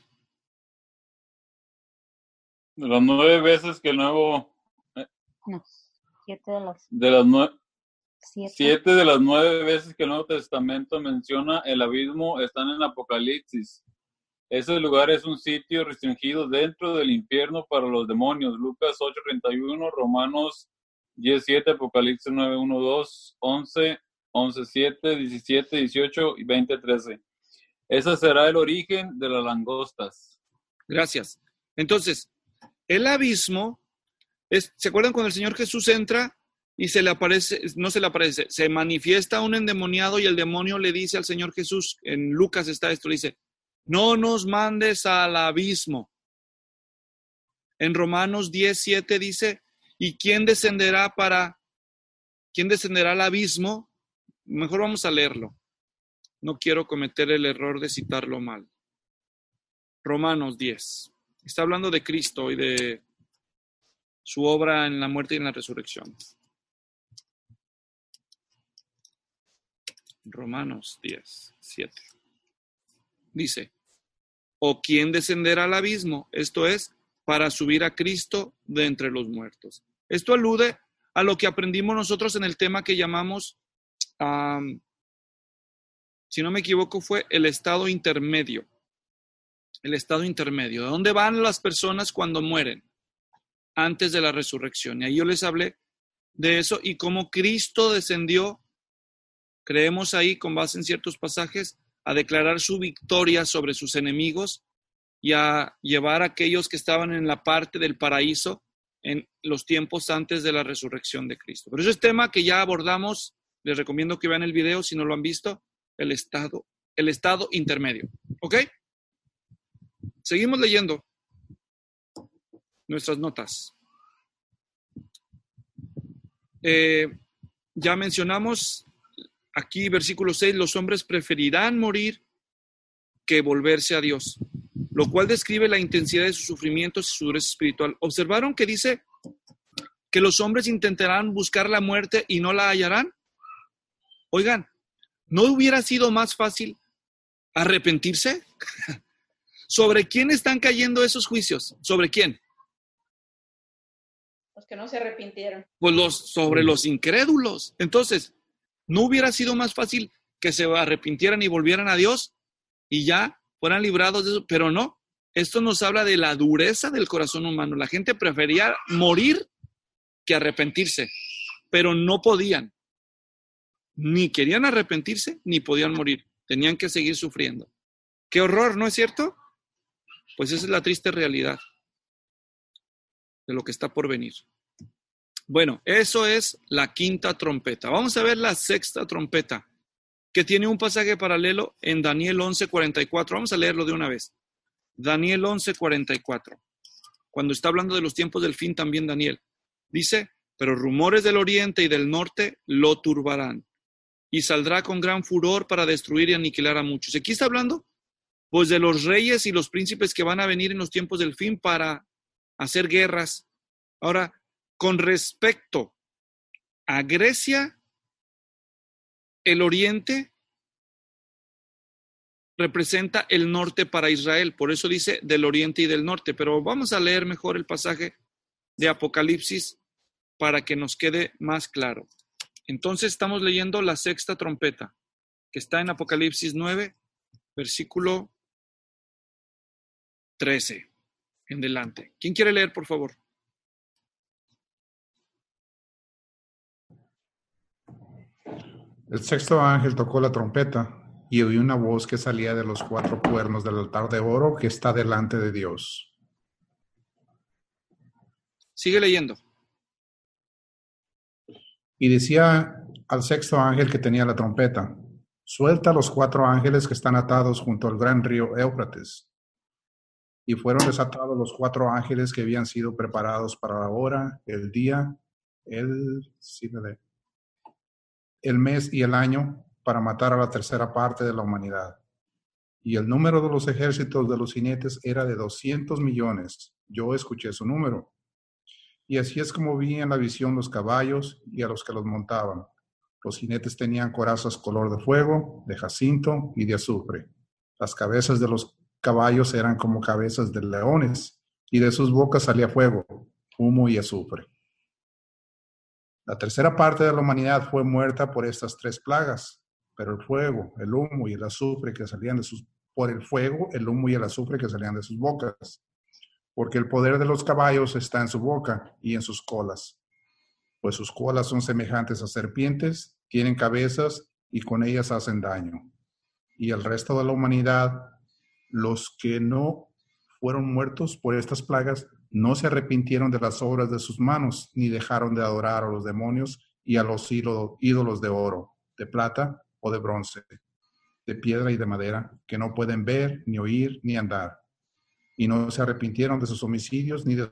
De las nueve veces que el nuevo, No, siete de los de las nueve, siete. siete de las nueve veces que el Nuevo Testamento menciona el abismo están en Apocalipsis. Ese lugar es un sitio restringido dentro del infierno para los demonios. Lucas ocho treinta y uno, Romanos diez siete, Apocalipsis nueve uno dos, once, once siete, diecisiete, dieciocho y veinte trece. Ese será el origen de las langostas. Gracias. Entonces, el abismo, es, ¿se acuerdan cuando el Señor Jesús entra y se le aparece, no se le aparece, se manifiesta un endemoniado y el demonio le dice al Señor Jesús, en Lucas está esto, le dice, no nos mandes al abismo. En Romanos diez siete dice, ¿y quién descenderá para, quién descenderá al abismo? Mejor vamos a leerlo. No quiero cometer el error de citarlo mal. Romanos diez. Está hablando de Cristo y de su obra en la muerte y en la resurrección. Romanos diez siete. Dice, ¿o quién descenderá al abismo? Esto es, para subir a Cristo de entre los muertos. Esto alude a lo que aprendimos nosotros en el tema que llamamos, um, si no me equivoco, fue el estado intermedio. El estado intermedio. ¿De dónde van las personas cuando mueren? Antes de la resurrección. Y ahí yo les hablé de eso y cómo Cristo descendió, creemos ahí con base en ciertos pasajes, a declarar su victoria sobre sus enemigos y a llevar a aquellos que estaban en la parte del paraíso en los tiempos antes de la resurrección de Cristo. Pero ese es tema que ya abordamos, les recomiendo que vean el video si no lo han visto, el estado, el estado intermedio. ¿Ok? Seguimos leyendo nuestras notas. Eh, ya mencionamos aquí, versículo seis, los hombres preferirán morir que volverse a Dios, lo cual describe la intensidad de sus sufrimientos y su dureza espiritual. ¿Observaron que dice que los hombres intentarán buscar la muerte y no la hallarán? Oigan, ¿no hubiera sido más fácil arrepentirse? ¿Sobre quién están cayendo esos juicios? ¿Sobre quién? Los que no se arrepintieron. Pues los, sobre los incrédulos. Entonces, ¿no hubiera sido más fácil que se arrepintieran y volvieran a Dios y ya fueran librados de eso? Pero no, esto nos habla de la dureza del corazón humano. La gente prefería morir que arrepentirse, pero no podían. Ni querían arrepentirse, ni podían morir. Tenían que seguir sufriendo. ¡Qué horror!, ¿no es cierto? Pues esa es la triste realidad de lo que está por venir. Bueno, eso es la quinta trompeta. Vamos a ver la sexta trompeta, que tiene un pasaje paralelo en Daniel once cuarenta y cuatro. Vamos a leerlo de una vez. Daniel once cuarenta y cuatro. Cuando está hablando de los tiempos del fin también Daniel. Dice, pero rumores del oriente y del norte lo turbarán, y saldrá con gran furor para destruir y aniquilar a muchos. Aquí está hablando, pues, de los reyes y los príncipes que van a venir en los tiempos del fin para hacer guerras. Ahora, con respecto a Grecia, el oriente representa el norte para Israel, por eso dice del oriente y del norte, pero vamos a leer mejor el pasaje de Apocalipsis para que nos quede más claro. Entonces estamos leyendo la sexta trompeta, que está en Apocalipsis nueve, versículo trece, en delante. ¿Quién quiere leer, por favor? El sexto ángel tocó la trompeta y oí una voz que salía de los cuatro cuernos del altar de oro que está delante de Dios. Sigue leyendo. Y decía al sexto ángel que tenía la trompeta, suelta a los cuatro ángeles que están atados junto al gran río Éufrates. Y fueron desatados los cuatro ángeles que habían sido preparados para la hora, el día, el, el mes y el año, para matar a la tercera parte de la humanidad. Y el número de los ejércitos de los jinetes era de doscientos millones. Yo escuché su número. Y así es como vi en la visión los caballos y a los que los montaban. Los jinetes tenían corazas color de fuego, de jacinto y de azufre. Las cabezas de los caballos eran como cabezas de leones, y de sus bocas salía fuego, humo y azufre. La tercera parte de la humanidad fue muerta por estas tres plagas, pero el fuego, el humo y el azufre que salían de sus, por el fuego, el humo y el azufre que salían de sus bocas, porque el poder de los caballos está en su boca y en sus colas, pues sus colas son semejantes a serpientes, tienen cabezas y con ellas hacen daño. Y el resto de la humanidad, los que no fueron muertos por estas plagas, no se arrepintieron de las obras de sus manos, ni dejaron de adorar a los demonios y a los ídolos de oro, de plata o de bronce, de piedra y de madera, que no pueden ver, ni oír, ni andar. Y no se arrepintieron de sus homicidios, ni de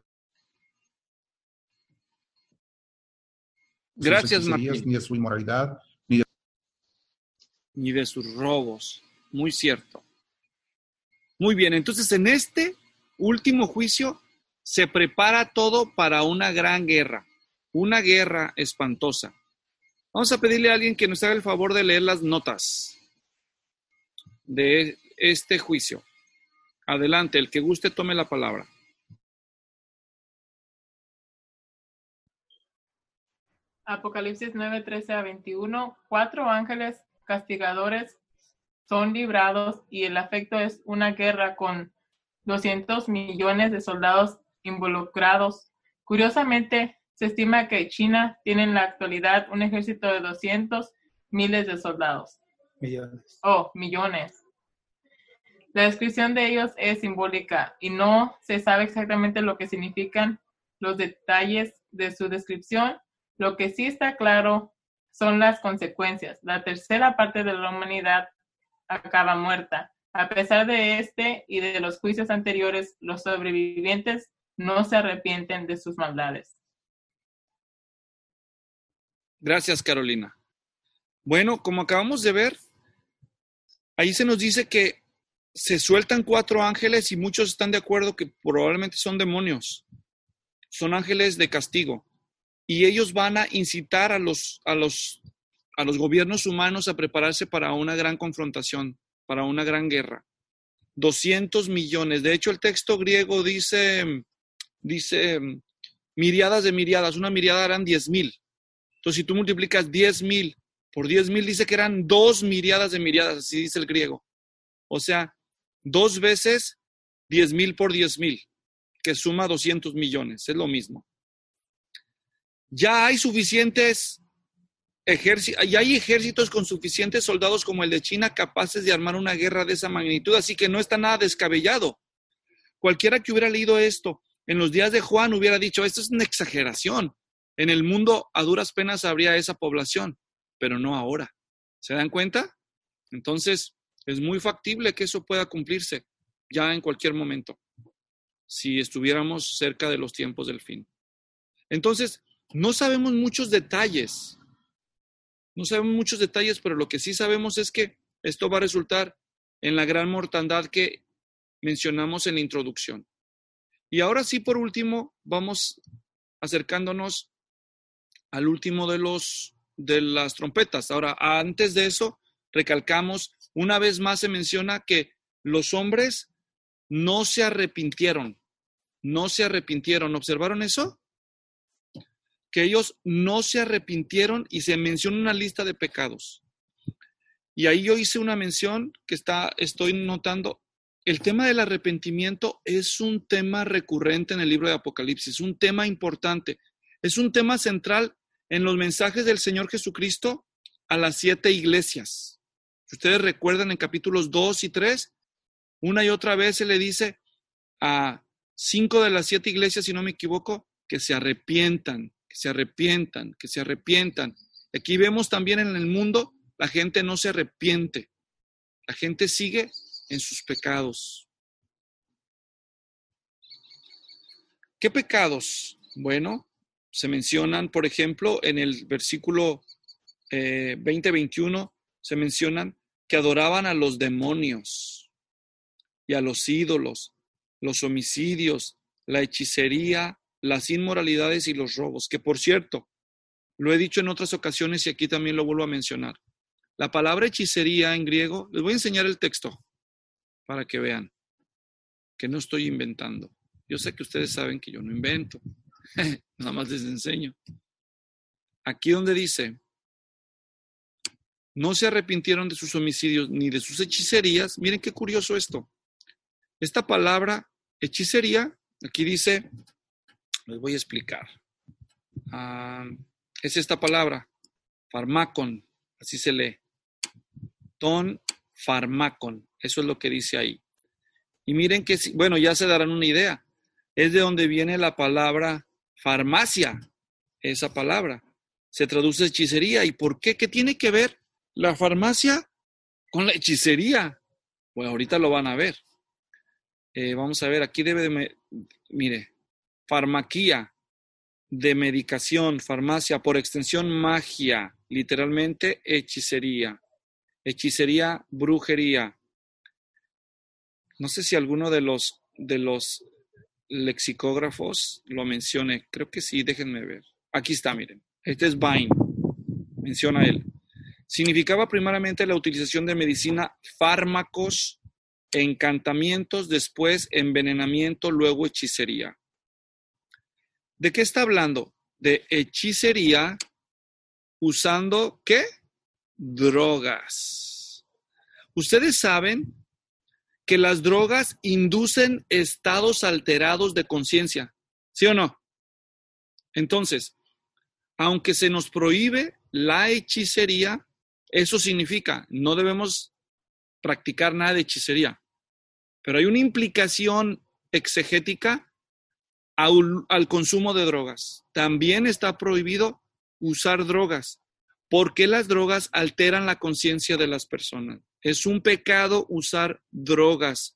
Gracias, sus Martín. ni de su inmoralidad, ni de... ni de sus robos. Muy cierto. Muy bien, entonces en este último juicio se prepara todo para una gran guerra, una guerra espantosa. Vamos a pedirle a alguien que nos haga el favor de leer las notas de este juicio. Adelante, el que guste tome la palabra. Apocalipsis nueve, trece a veintiuno. Cuatro ángeles castigadores son librados y el efecto es una guerra con doscientos millones de soldados involucrados. Curiosamente, Se estima que China tiene en la actualidad un ejército de doscientos miles de soldados. Millones. Oh, millones. La descripción de ellos es simbólica y no se sabe exactamente lo que significan los detalles de su descripción. Lo que sí está claro son las consecuencias. La tercera parte de la humanidad acaba muerta. A pesar de este y de los juicios anteriores, los sobrevivientes no se arrepienten de sus maldades. Gracias, Carolina. Bueno, como acabamos de ver, ahí se nos dice que se sueltan cuatro ángeles y muchos están de acuerdo que probablemente son demonios. Son ángeles de castigo. Y ellos van a incitar a los, a los, a los gobiernos humanos a prepararse para una gran confrontación, para una gran guerra. doscientos millones. De hecho, el texto griego dice, dice miriadas de miriadas. Una miriada eran diez mil. Entonces, si tú multiplicas diez mil por diez mil, dice que eran dos miriadas de miriadas, así dice el griego. O sea, dos veces diez mil por diez mil, que suma doscientos millones. Es lo mismo. Ya hay suficientes ejércitos, ya hay ejércitos con suficientes soldados como el de China capaces de armar una guerra de esa magnitud, así que no está nada descabellado. Cualquiera que hubiera leído esto en los días de Juan hubiera dicho, esto es una exageración. En el mundo a duras penas habría esa población, pero no ahora. ¿Se dan cuenta? Entonces, es muy factible que eso pueda cumplirse ya en cualquier momento, si estuviéramos cerca de los tiempos del fin. Entonces, no sabemos muchos detalles. No sabemos muchos detalles, pero lo que sí sabemos es que esto va a resultar en la gran mortandad que mencionamos en la introducción. Y ahora sí, por último, vamos acercándonos al último de los de las trompetas. Ahora, antes de eso, recalcamos, una vez más se menciona que los hombres no se arrepintieron. No se arrepintieron. ¿Observaron eso? Que ellos no se arrepintieron y se menciona una lista de pecados. Y ahí yo hice una mención que está, estoy notando. El tema del arrepentimiento es un tema recurrente en el libro de Apocalipsis, un tema importante. Es un tema central en los mensajes del Señor Jesucristo a las siete iglesias. Si ustedes recuerdan en capítulos dos y tres, una y otra vez se le dice a cinco de las siete iglesias, si no me equivoco, que se arrepientan, que se arrepientan, que se arrepientan. Aquí vemos también en el mundo, la gente no se arrepiente. La gente sigue en sus pecados. ¿Qué pecados? Bueno, se mencionan, por ejemplo, en el versículo eh, veinte veintiuno, se mencionan que adoraban a los demonios y a los ídolos, los homicidios, la hechicería, las inmoralidades y los robos, que por cierto, lo he dicho en otras ocasiones y aquí también lo vuelvo a mencionar. La palabra hechicería en griego, les voy a enseñar el texto para que vean que no estoy inventando. Yo sé que ustedes saben que yo no invento, nada más les enseño. Aquí donde dice, no se arrepintieron de sus homicidios ni de sus hechicerías. Miren qué curioso esto. Esta palabra hechicería, aquí dice, les voy a explicar. Uh, es esta palabra, farmakon, así se lee. Ton farmakon, eso es lo que dice ahí. Y miren que, bueno, ya se darán una idea. Es de donde viene la palabra farmacia, esa palabra. Se traduce hechicería. ¿Y por qué? ¿Qué tiene que ver la farmacia con la hechicería? Pues ahorita lo van a ver. Eh, vamos a ver, aquí debe de, me, mire, farmaquía, de medicación, farmacia, por extensión magia, literalmente hechicería. Hechicería, brujería. No sé si alguno de los, de los lexicógrafos lo mencione. Creo que sí, déjenme ver. Aquí está, miren. Este es Vine. Menciona él. Significaba primeramente la utilización de medicina, fármacos, encantamientos, después envenenamiento, luego hechicería. ¿De qué está hablando? De hechicería usando, ¿qué? Drogas. Ustedes saben que las drogas inducen estados alterados de conciencia, ¿sí o no? Entonces, aunque se nos prohíbe la hechicería, eso significa no debemos practicar nada de hechicería. Pero hay una implicación exegética al, al consumo de drogas. También está prohibido usar drogas, porque las drogas alteran la conciencia de las personas. Es un pecado usar drogas.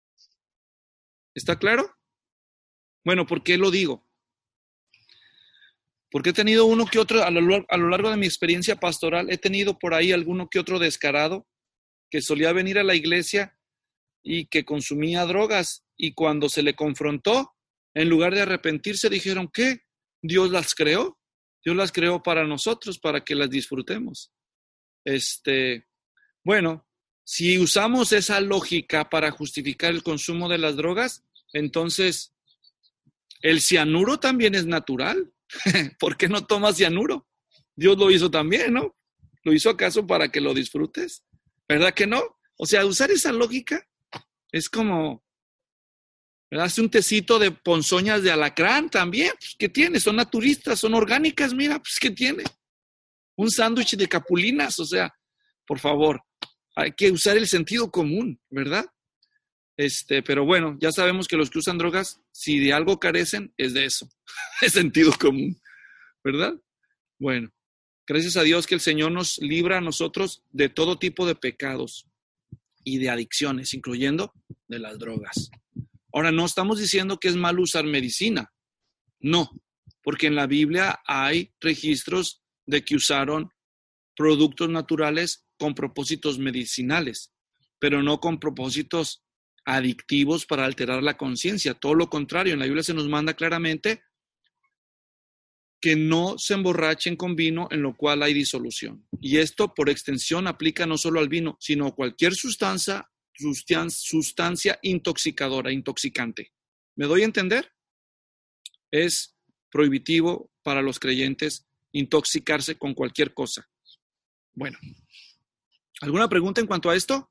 ¿Está claro? Bueno, ¿por qué lo digo? Porque he tenido uno que otro, a lo, a lo largo de mi experiencia pastoral, he tenido por ahí alguno que otro descarado que solía venir a la iglesia y que consumía drogas, y cuando se le confrontó, en lugar de arrepentirse, dijeron, ¿qué? ¿Dios las creó? Dios las creó para nosotros, para que las disfrutemos. Este, bueno, si usamos esa lógica para justificar el consumo de las drogas, entonces el cianuro también es natural. ¿Por qué no tomas cianuro? Dios lo hizo también, ¿no? ¿Lo hizo acaso para que lo disfrutes? ¿Verdad que no? O sea, usar esa lógica es como, ¿verdad? Hace un tecito de ponzoñas de alacrán también. Pues, ¿qué tiene? Son naturistas, son orgánicas, mira, pues ¿qué tiene? Un sándwich de capulinas, o sea, por favor, hay que usar el sentido común, ¿verdad? Este, pero bueno, ya sabemos que los que usan drogas, si de algo carecen, es de eso, es sentido común, ¿verdad? Bueno, gracias a Dios que el Señor nos libra a nosotros de todo tipo de pecados y de adicciones, incluyendo de las drogas. Ahora, no estamos diciendo que es malo usar medicina, no, porque en la Biblia hay registros de que usaron productos naturales con propósitos medicinales, pero no con propósitos adictivos para alterar la conciencia. Todo lo contrario, en la Biblia se nos manda claramente que no se emborrachen con vino en lo cual hay disolución. Y esto, por extensión, aplica no solo al vino, sino a cualquier sustancia, sustancia intoxicadora, intoxicante. ¿Me doy a entender? Es prohibitivo para los creyentes intoxicarse con cualquier cosa. Bueno, ¿alguna pregunta en cuanto a esto?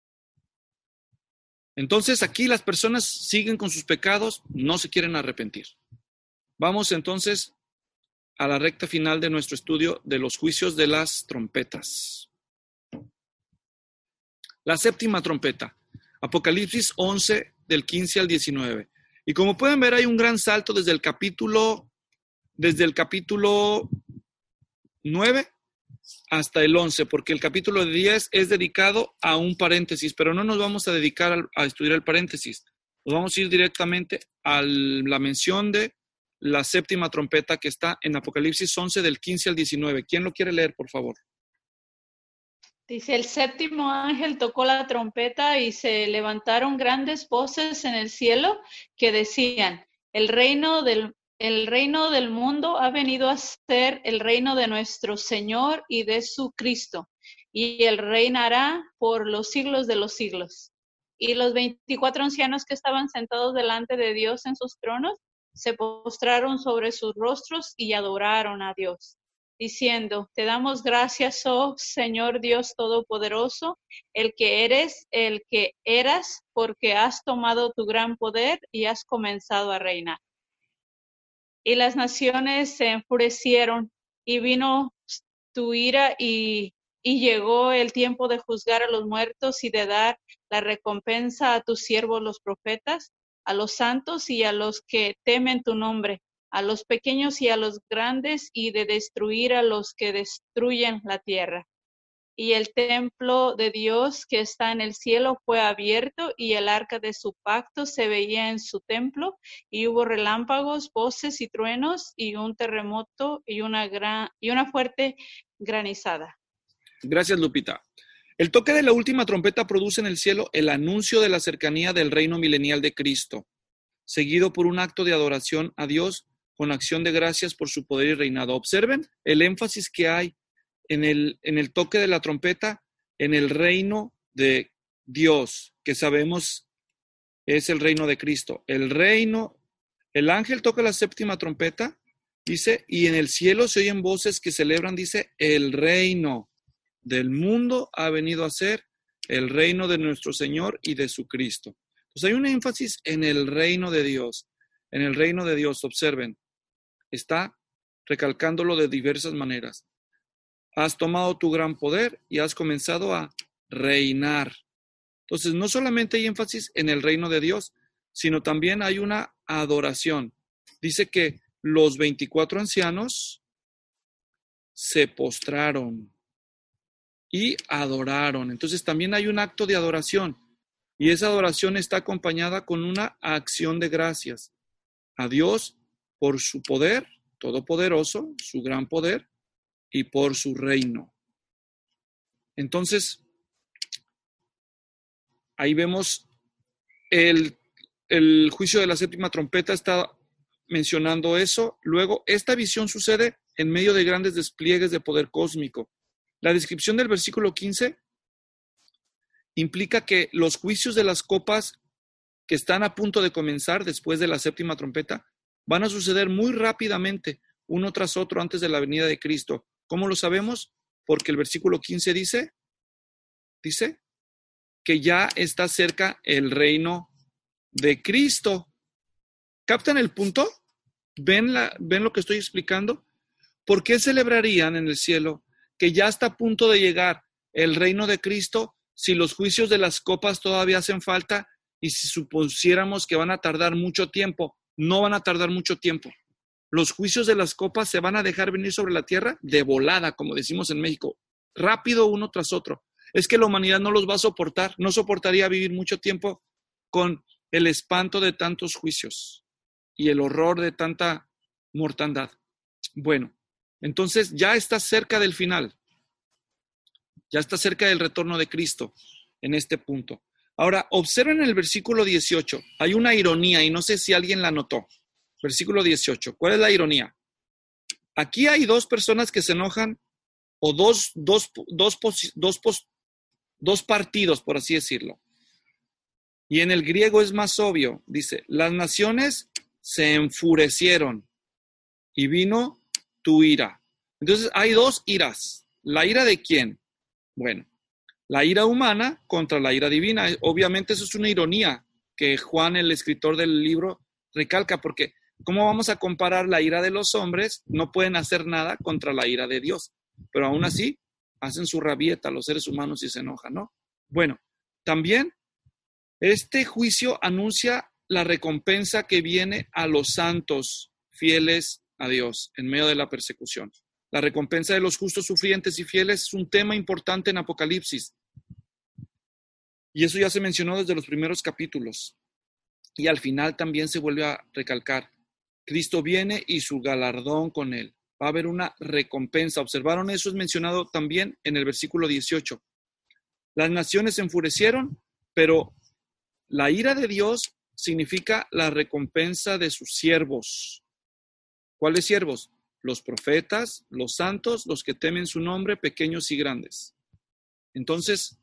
Entonces, aquí las personas siguen con sus pecados, no se quieren arrepentir. Vamos entonces a la recta final de nuestro estudio de los juicios de las trompetas. La séptima trompeta, Apocalipsis once, del quince al diecinueve. Y como pueden ver, hay un gran salto desde el capítulo, desde el capítulo nueve hasta el once, porque el capítulo diez es dedicado a un paréntesis, pero no nos vamos a dedicar a, a estudiar el paréntesis. Nos vamos a ir directamente a la mención de la séptima trompeta que está en Apocalipsis once, del quince al diecinueve. ¿Quién lo quiere leer, por favor? Dice, el séptimo ángel tocó la trompeta y se levantaron grandes voces en el cielo que decían, el reino del El reino del mundo ha venido a ser el reino de nuestro Señor y de su Cristo, y él reinará por los siglos de los siglos. Y los veinticuatro ancianos que estaban sentados delante de Dios en sus tronos se postraron sobre sus rostros y adoraron a Dios, diciendo, te damos gracias, oh Señor Dios Todopoderoso, el que eres, el que eras, porque has tomado tu gran poder y has comenzado a reinar. Y las naciones se enfurecieron, y vino tu ira, y, y llegó el tiempo de juzgar a los muertos y de dar la recompensa a tus siervos los profetas, a los santos y a los que temen tu nombre, a los pequeños y a los grandes, y de destruir a los que destruyen la tierra. Y el templo de Dios que está en el cielo fue abierto, y el arca de su pacto se veía en su templo, y hubo relámpagos, voces y truenos, y un terremoto y una gran y una fuerte granizada. Gracias, Lupita. El toque de la última trompeta produce en el cielo el anuncio de la cercanía del reino milenial de Cristo, seguido por un acto de adoración a Dios con acción de gracias por su poder y reinado. Observen el énfasis que hay En el, en el toque de la trompeta, en el reino de Dios, que sabemos es el reino de Cristo. El reino, el ángel toca la séptima trompeta, dice, y en el cielo se oyen voces que celebran, dice, el reino del mundo ha venido a ser el reino de nuestro Señor y de su Cristo. Pues hay un énfasis en el reino de Dios, en el reino de Dios, observen. Está recalcándolo de diversas maneras. Has tomado tu gran poder y has comenzado a reinar. Entonces, no solamente hay énfasis en el reino de Dios, sino también hay una adoración. Dice que los veinticuatro ancianos se postraron y adoraron. Entonces, también hay un acto de adoración. Y esa adoración está acompañada con una acción de gracias a Dios por su poder todopoderoso, su gran poder, y por su reino. Entonces, ahí vemos el, el juicio de la séptima trompeta, está mencionando eso. Luego, esta visión sucede en medio de grandes despliegues de poder cósmico. La descripción del versículo quince implica que los juicios de las copas que están a punto de comenzar después de la séptima trompeta van a suceder muy rápidamente, uno tras otro, antes de la venida de Cristo. ¿Cómo lo sabemos? Porque el versículo quince dice, dice que ya está cerca el reino de Cristo. ¿Captan el punto? ¿Ven, la, ¿Ven lo que estoy explicando? ¿Por qué celebrarían en el cielo que ya está a punto de llegar el reino de Cristo si los juicios de las copas todavía hacen falta y si supusiéramos que van a tardar mucho tiempo? No van a tardar mucho tiempo. Los juicios de las copas se van a dejar venir sobre la tierra de volada, como decimos en México, rápido uno tras otro. Es que la humanidad no los va a soportar, no soportaría vivir mucho tiempo con el espanto de tantos juicios y el horror de tanta mortandad. Bueno, entonces ya está cerca del final, ya está cerca del retorno de Cristo en este punto. Ahora, observen el versículo dieciocho, hay una ironía y no sé si alguien la notó. Versículo dieciocho, ¿cuál es la ironía? Aquí hay dos personas que se enojan, o dos, dos, dos, dos, dos, dos partidos, por así decirlo. Y en el griego es más obvio, dice, las naciones se enfurecieron y vino tu ira. Entonces hay dos iras. ¿La ira de quién? Bueno, la ira humana contra la ira divina. Obviamente eso es una ironía que Juan, el escritor del libro, recalca, porque ¿cómo vamos a comparar la ira de los hombres? No pueden hacer nada contra la ira de Dios, pero aún así hacen su rabieta los seres humanos y se enojan, ¿no? Bueno, también este juicio anuncia la recompensa que viene a los santos fieles a Dios en medio de la persecución. La recompensa de los justos sufrientes y fieles es un tema importante en Apocalipsis. Y eso ya se mencionó desde los primeros capítulos. Y al final también se vuelve a recalcar. Cristo viene y su galardón con él. Va a haber una recompensa. ¿Observaron eso? Es mencionado también en el versículo dieciocho. Las naciones se enfurecieron, pero la ira de Dios significa la recompensa de sus siervos. ¿Cuáles siervos? Los profetas, los santos, los que temen su nombre, pequeños y grandes. Entonces,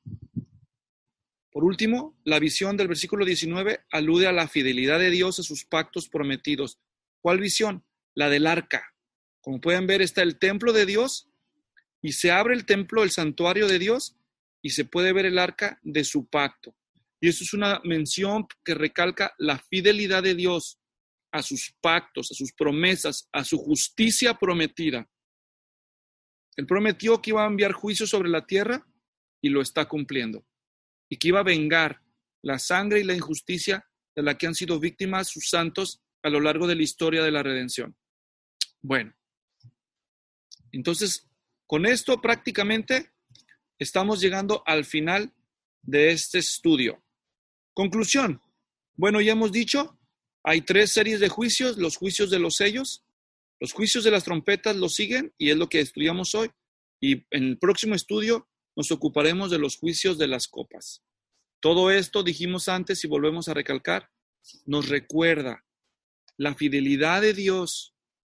por último, la visión del versículo diecinueve alude a la fidelidad de Dios a sus pactos prometidos. ¿Cuál visión? La del arca. Como pueden ver, está el templo de Dios y se abre el templo, el santuario de Dios, y se puede ver el arca de su pacto. Y eso es una mención que recalca la fidelidad de Dios a sus pactos, a sus promesas, a su justicia prometida. Él prometió que iba a enviar juicio sobre la tierra y lo está cumpliendo. Y que iba a vengar la sangre y la injusticia de la que han sido víctimas sus santos a lo largo de la historia de la redención. Bueno, entonces, con esto prácticamente estamos llegando al final de este estudio. Conclusión. Bueno, ya hemos dicho, hay tres series de juicios, los juicios de los sellos, los juicios de las trompetas los siguen y es lo que estudiamos hoy. Y en el próximo estudio nos ocuparemos de los juicios de las copas. Todo esto, dijimos antes y volvemos a recalcar, nos recuerda la fidelidad de Dios,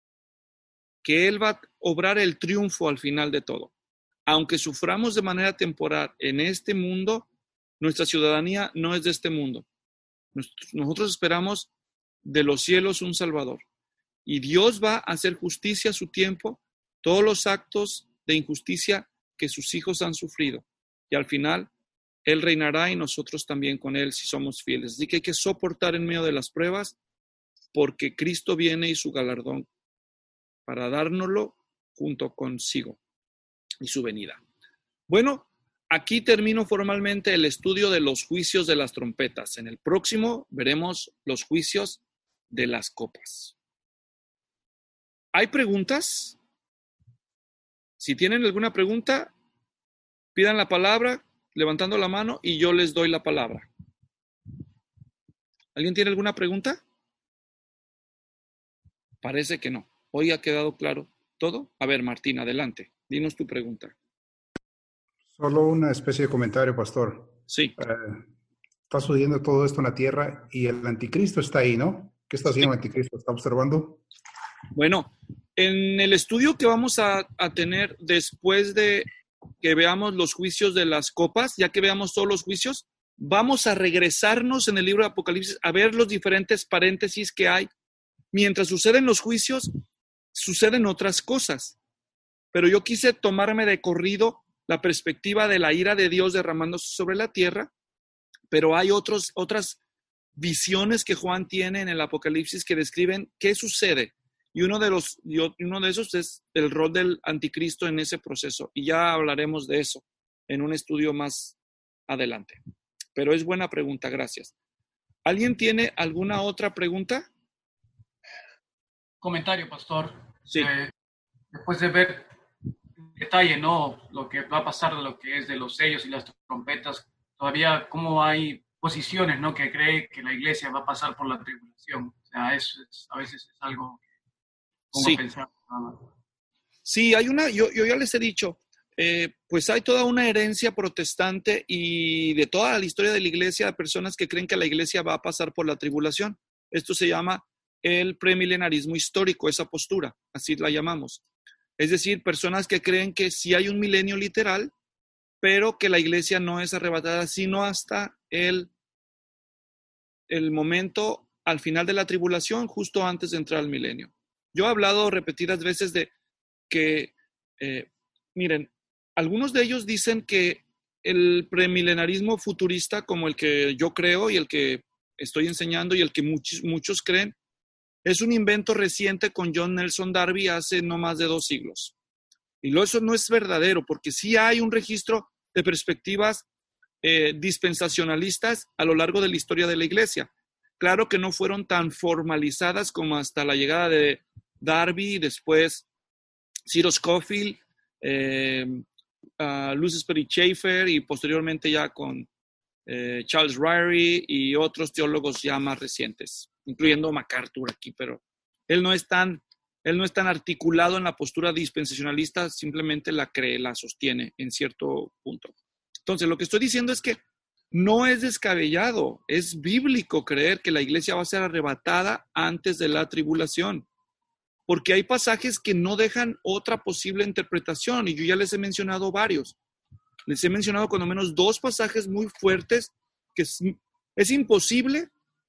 que Él va a obrar el triunfo al final de todo. Aunque suframos de manera temporal en este mundo, nuestra ciudadanía no es de este mundo. Nosotros esperamos de los cielos un Salvador. Y Dios va a hacer justicia a su tiempo, todos los actos de injusticia que sus hijos han sufrido. Y al final, Él reinará y nosotros también con Él si somos fieles. Así que hay que soportar en medio de las pruebas porque Cristo viene y su galardón para dárnoslo junto consigo y su venida. Bueno, aquí termino formalmente el estudio de los juicios de las trompetas. En el próximo veremos los juicios de las copas. ¿Hay preguntas? Si tienen alguna pregunta, pidan la palabra levantando la mano y yo les doy la palabra. ¿Alguien tiene alguna pregunta? Parece que no. ¿Hoy ha quedado claro todo? A ver, Martín, adelante. Dinos tu pregunta. Solo una especie de comentario, pastor. Sí. Eh, está sucediendo todo esto en la tierra y el anticristo está ahí, ¿no? ¿Qué está haciendo el anticristo? ¿Está observando? Bueno, en el estudio que vamos a, a tener después de que veamos los juicios de las copas, ya que veamos todos los juicios, vamos a regresarnos en el libro de Apocalipsis a ver los diferentes paréntesis que hay. Mientras suceden los juicios, suceden otras cosas. Pero yo quise tomarme de corrido la perspectiva de la ira de Dios derramándose sobre la tierra, pero hay otros, otras visiones que Juan tiene en el Apocalipsis que describen qué sucede. Y uno de, los, y uno de esos es el rol del anticristo en ese proceso. Y ya hablaremos de eso en un estudio más adelante. Pero es buena pregunta, gracias. ¿Alguien tiene alguna otra pregunta? Comentario, pastor. Sí. Eh, después de ver en detalle, ¿no?, lo que va a pasar de lo que es de los sellos y las trompetas, todavía cómo hay posiciones, ¿no?, que cree que la iglesia va a pasar por la tribulación. O sea, eso es, a veces es algo como sí. pensar. Sí, hay una, yo, yo ya les he dicho, eh, pues hay toda una herencia protestante y de toda la historia de la iglesia de personas que creen que la iglesia va a pasar por la tribulación. Esto se llama el premilenarismo histórico, esa postura, así la llamamos. Es decir, personas que creen que sí hay un milenio literal, pero que la iglesia no es arrebatada sino hasta el, el momento al final de la tribulación, justo antes de entrar al milenio. Yo he hablado repetidas veces de que, eh, miren, algunos de ellos dicen que el premilenarismo futurista, como el que yo creo y el que estoy enseñando y el que muchos, muchos creen, es un invento reciente con John Nelson Darby hace no más de dos siglos. Y lo, eso no es verdadero, porque sí hay un registro de perspectivas eh, dispensacionalistas a lo largo de la historia de la iglesia. Claro que no fueron tan formalizadas como hasta la llegada de Darby, después Cyril Scofield, eh, uh, Lucis Perry Chafer y posteriormente ya con eh, Charles Ryrie y otros teólogos ya más recientes, incluyendo MacArthur aquí, pero él no es tan, él no es tan articulado en la postura dispensacionalista, simplemente la cree, la sostiene en cierto punto. Entonces, lo que estoy diciendo es que no es descabellado, es bíblico creer que la iglesia va a ser arrebatada antes de la tribulación, porque hay pasajes que no dejan otra posible interpretación, y yo ya les he mencionado varios. Les he mencionado cuando menos dos pasajes muy fuertes que es, es imposible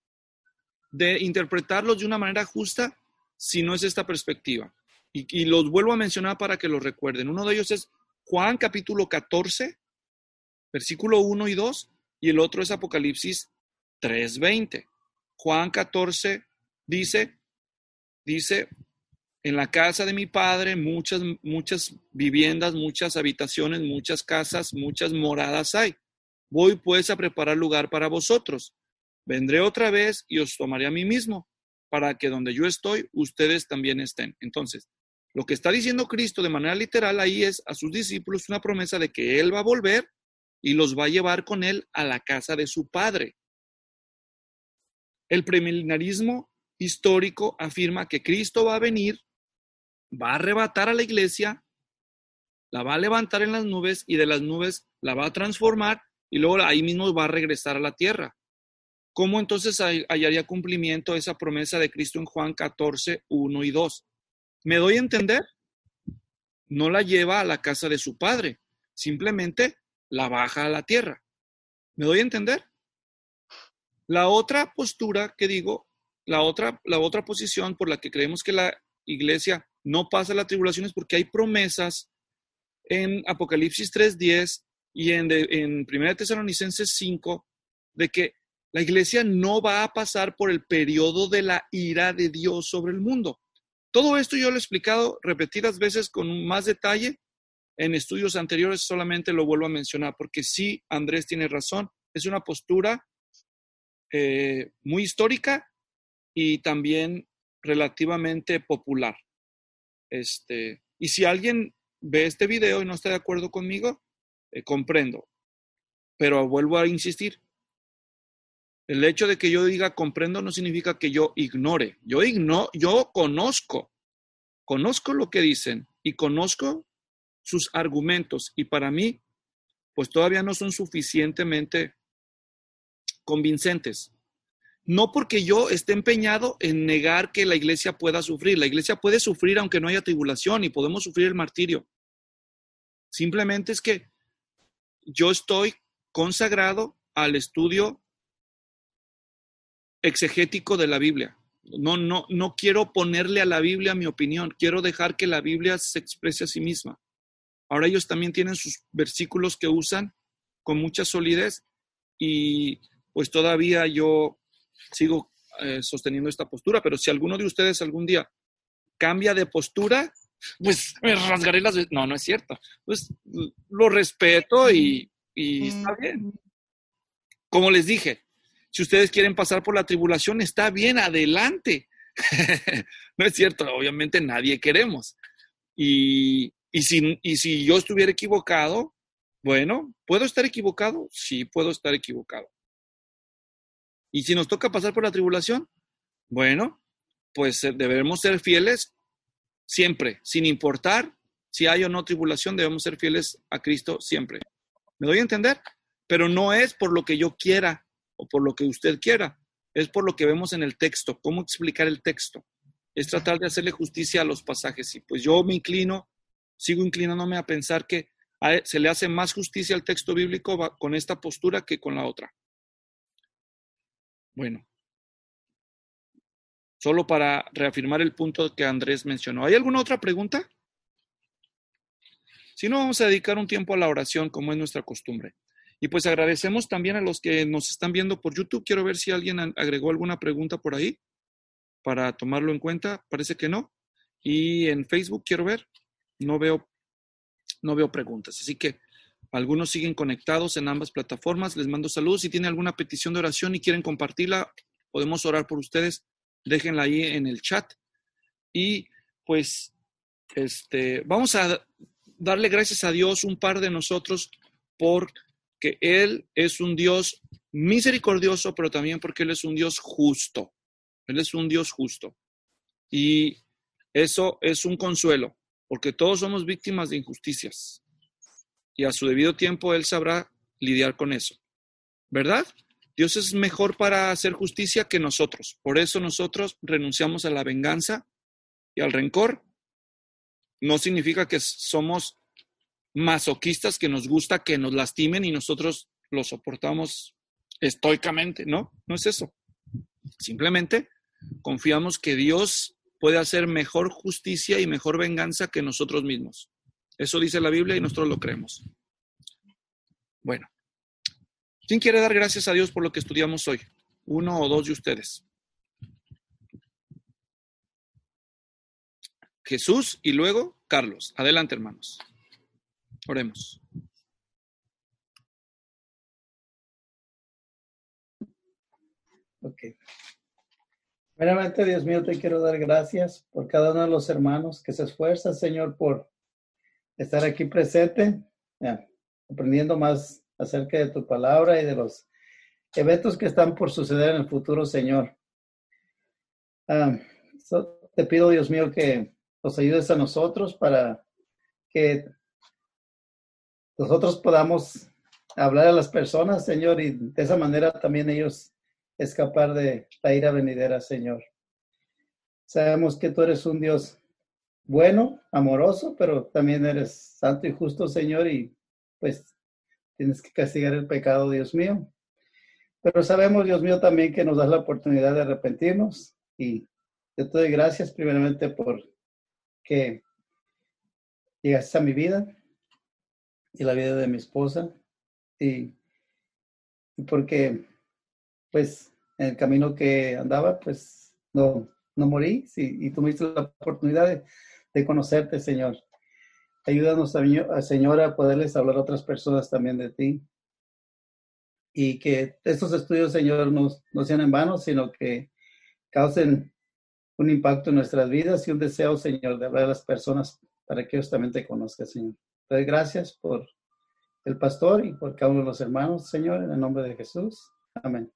de interpretarlos de una manera justa si no es esta perspectiva. Y, y los vuelvo a mencionar para que los recuerden. Uno de ellos es Juan capítulo catorce, versículo uno y dos, y el otro es Apocalipsis tres veinte. Juan catorce dice, dice, en la casa de mi padre muchas, muchas viviendas, muchas habitaciones, muchas casas, muchas moradas hay. Voy pues a preparar lugar para vosotros. Vendré otra vez y os tomaré a mí mismo, para que donde yo estoy, ustedes también estén. Entonces, lo que está diciendo Cristo de manera literal ahí es a sus discípulos una promesa de que Él va a volver y los va a llevar con Él a la casa de su Padre. El premilenarismo histórico afirma que Cristo va a venir, va a arrebatar a la iglesia, la va a levantar en las nubes y de las nubes la va a transformar y luego ahí mismo va a regresar a la tierra. ¿Cómo entonces hallaría cumplimiento esa promesa de Cristo en Juan catorce, uno y dos? ¿Me doy a entender? No la lleva a la casa de su Padre, simplemente la baja a la tierra. ¿Me doy a entender? La otra postura que digo, la otra, la otra posición por la que creemos que la iglesia no pasa la tribulación es porque hay promesas en Apocalipsis tres diez y en, de, en primera Tesalonicenses cinco de que la iglesia no va a pasar por el periodo de la ira de Dios sobre el mundo. Todo esto yo lo he explicado repetidas veces con más detalle en estudios anteriores, solamente lo vuelvo a mencionar, porque sí, Andrés tiene razón, es una postura eh, muy histórica y también relativamente popular. Este, y si alguien ve este video y no está de acuerdo conmigo, eh, comprendo. Pero vuelvo a insistir, el hecho de que yo diga comprendo no significa que yo ignore. Yo igno, yo conozco, conozco lo que dicen y conozco sus argumentos, y para mí, pues todavía no son suficientemente convincentes. No porque yo esté empeñado en negar que la iglesia pueda sufrir. La iglesia puede sufrir aunque no haya tribulación y podemos sufrir el martirio. Simplemente es que yo estoy consagrado al estudio exegético de la Biblia. No, no, no quiero ponerle a la Biblia mi opinión. Quiero dejar que la Biblia se exprese a sí misma. Ahora ellos también tienen sus versículos que usan con mucha solidez y pues todavía yo sigo eh, sosteniendo esta postura, pero si alguno de ustedes algún día cambia de postura, pues me rasgaré las... No, no es cierto. Pues lo respeto y, y está bien. Como les dije, si ustedes quieren pasar por la tribulación, está bien, adelante. No es cierto, obviamente nadie queremos. Y, y, si, y si yo estuviera equivocado, bueno, ¿puedo estar equivocado? Sí, puedo estar equivocado. Y si nos toca pasar por la tribulación, bueno, pues debemos ser fieles siempre, sin importar si hay o no tribulación, debemos ser fieles a Cristo siempre. ¿Me doy a entender? Pero no es por lo que yo quiera o por lo que usted quiera, es por lo que vemos en el texto, cómo explicar el texto. Es tratar de hacerle justicia a los pasajes. Y pues yo me inclino, sigo inclinándome a pensar que se le hace más justicia al texto bíblico con esta postura que con la otra. Bueno, solo para reafirmar el punto que Andrés mencionó. ¿Hay alguna otra pregunta? Si no, vamos a dedicar un tiempo a la oración, como es nuestra costumbre. Y pues agradecemos también a los que nos están viendo por YouTube. Quiero ver si alguien agregó alguna pregunta por ahí para tomarlo en cuenta. Parece que no. Y en Facebook quiero ver. No veo, no veo preguntas. Así que algunos siguen conectados en ambas plataformas. Les mando saludos. Si tienen alguna petición de oración y quieren compartirla, podemos orar por ustedes. Déjenla ahí en el chat. Y pues este, vamos a darle gracias a Dios, un par de nosotros, porque Él es un Dios misericordioso, pero también porque Él es un Dios justo. Él es un Dios justo. Y eso es un consuelo, porque todos somos víctimas de injusticias. Y a su debido tiempo Él sabrá lidiar con eso. ¿Verdad? Dios es mejor para hacer justicia que nosotros. Por eso nosotros renunciamos a la venganza y al rencor. No significa que somos masoquistas, que nos gusta que nos lastimen y nosotros lo soportamos estoicamente. No, no es eso. Simplemente confiamos que Dios puede hacer mejor justicia y mejor venganza que nosotros mismos. Eso dice la Biblia y nosotros lo creemos. Bueno, ¿quién quiere dar gracias a Dios por lo que estudiamos hoy? Uno o dos de ustedes. Jesús y luego Carlos. Adelante, hermanos. Oremos. Ok. Primeramente, Dios mío, te quiero dar gracias por cada uno de los hermanos que se esfuerzan, Señor, por estar aquí presente, ya, aprendiendo más acerca de tu palabra y de los eventos que están por suceder en el futuro, Señor. Um, so, te pido, Dios mío, que nos ayudes a nosotros para que nosotros podamos hablar a las personas, Señor, y de esa manera también ellos escapar de la ira venidera, Señor. Sabemos que tú eres un Dios bueno, amoroso, pero también eres santo y justo, Señor, y pues tienes que castigar el pecado, Dios mío. Pero sabemos, Dios mío, también que nos das la oportunidad de arrepentirnos, y yo te doy gracias primeramente por que llegaste a mi vida y la vida de mi esposa, y, y porque pues en el camino que andaba, pues no, no morí, sí, y tú me diste la oportunidad de, de conocerte, Señor. Ayúdanos, Señor, a poderles hablar a otras personas también de ti. Y que estos estudios, Señor, no, no sean en vano, sino que causen un impacto en nuestras vidas y un deseo, Señor, de hablar a las personas para que ellos también te conozcan, Señor. Te doy gracias por el pastor y por cada uno de los hermanos, Señor, en el nombre de Jesús. Amén.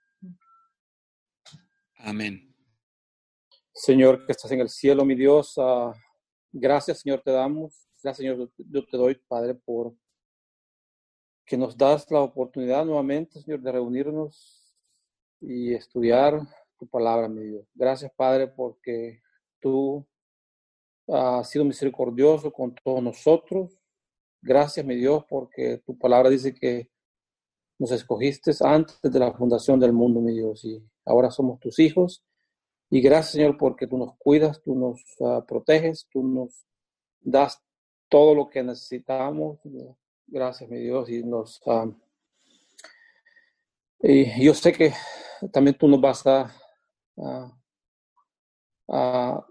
Amén. Señor, que estás en el cielo, mi Dios, uh, gracias, Señor, te damos. Gracias, Señor, yo te doy, Padre, por que nos das la oportunidad nuevamente, Señor, de reunirnos y estudiar tu palabra, mi Dios. Gracias, Padre, porque tú has sido misericordioso con todos nosotros. Gracias, mi Dios, porque tu palabra dice que nos escogiste antes de la fundación del mundo, mi Dios, y ahora somos tus hijos. Y gracias, Señor, porque tú nos cuidas, tú nos uh, proteges, tú nos das todo lo que necesitamos. Gracias, mi Dios, y nos uh, y yo sé que también tú nos vas a, a, a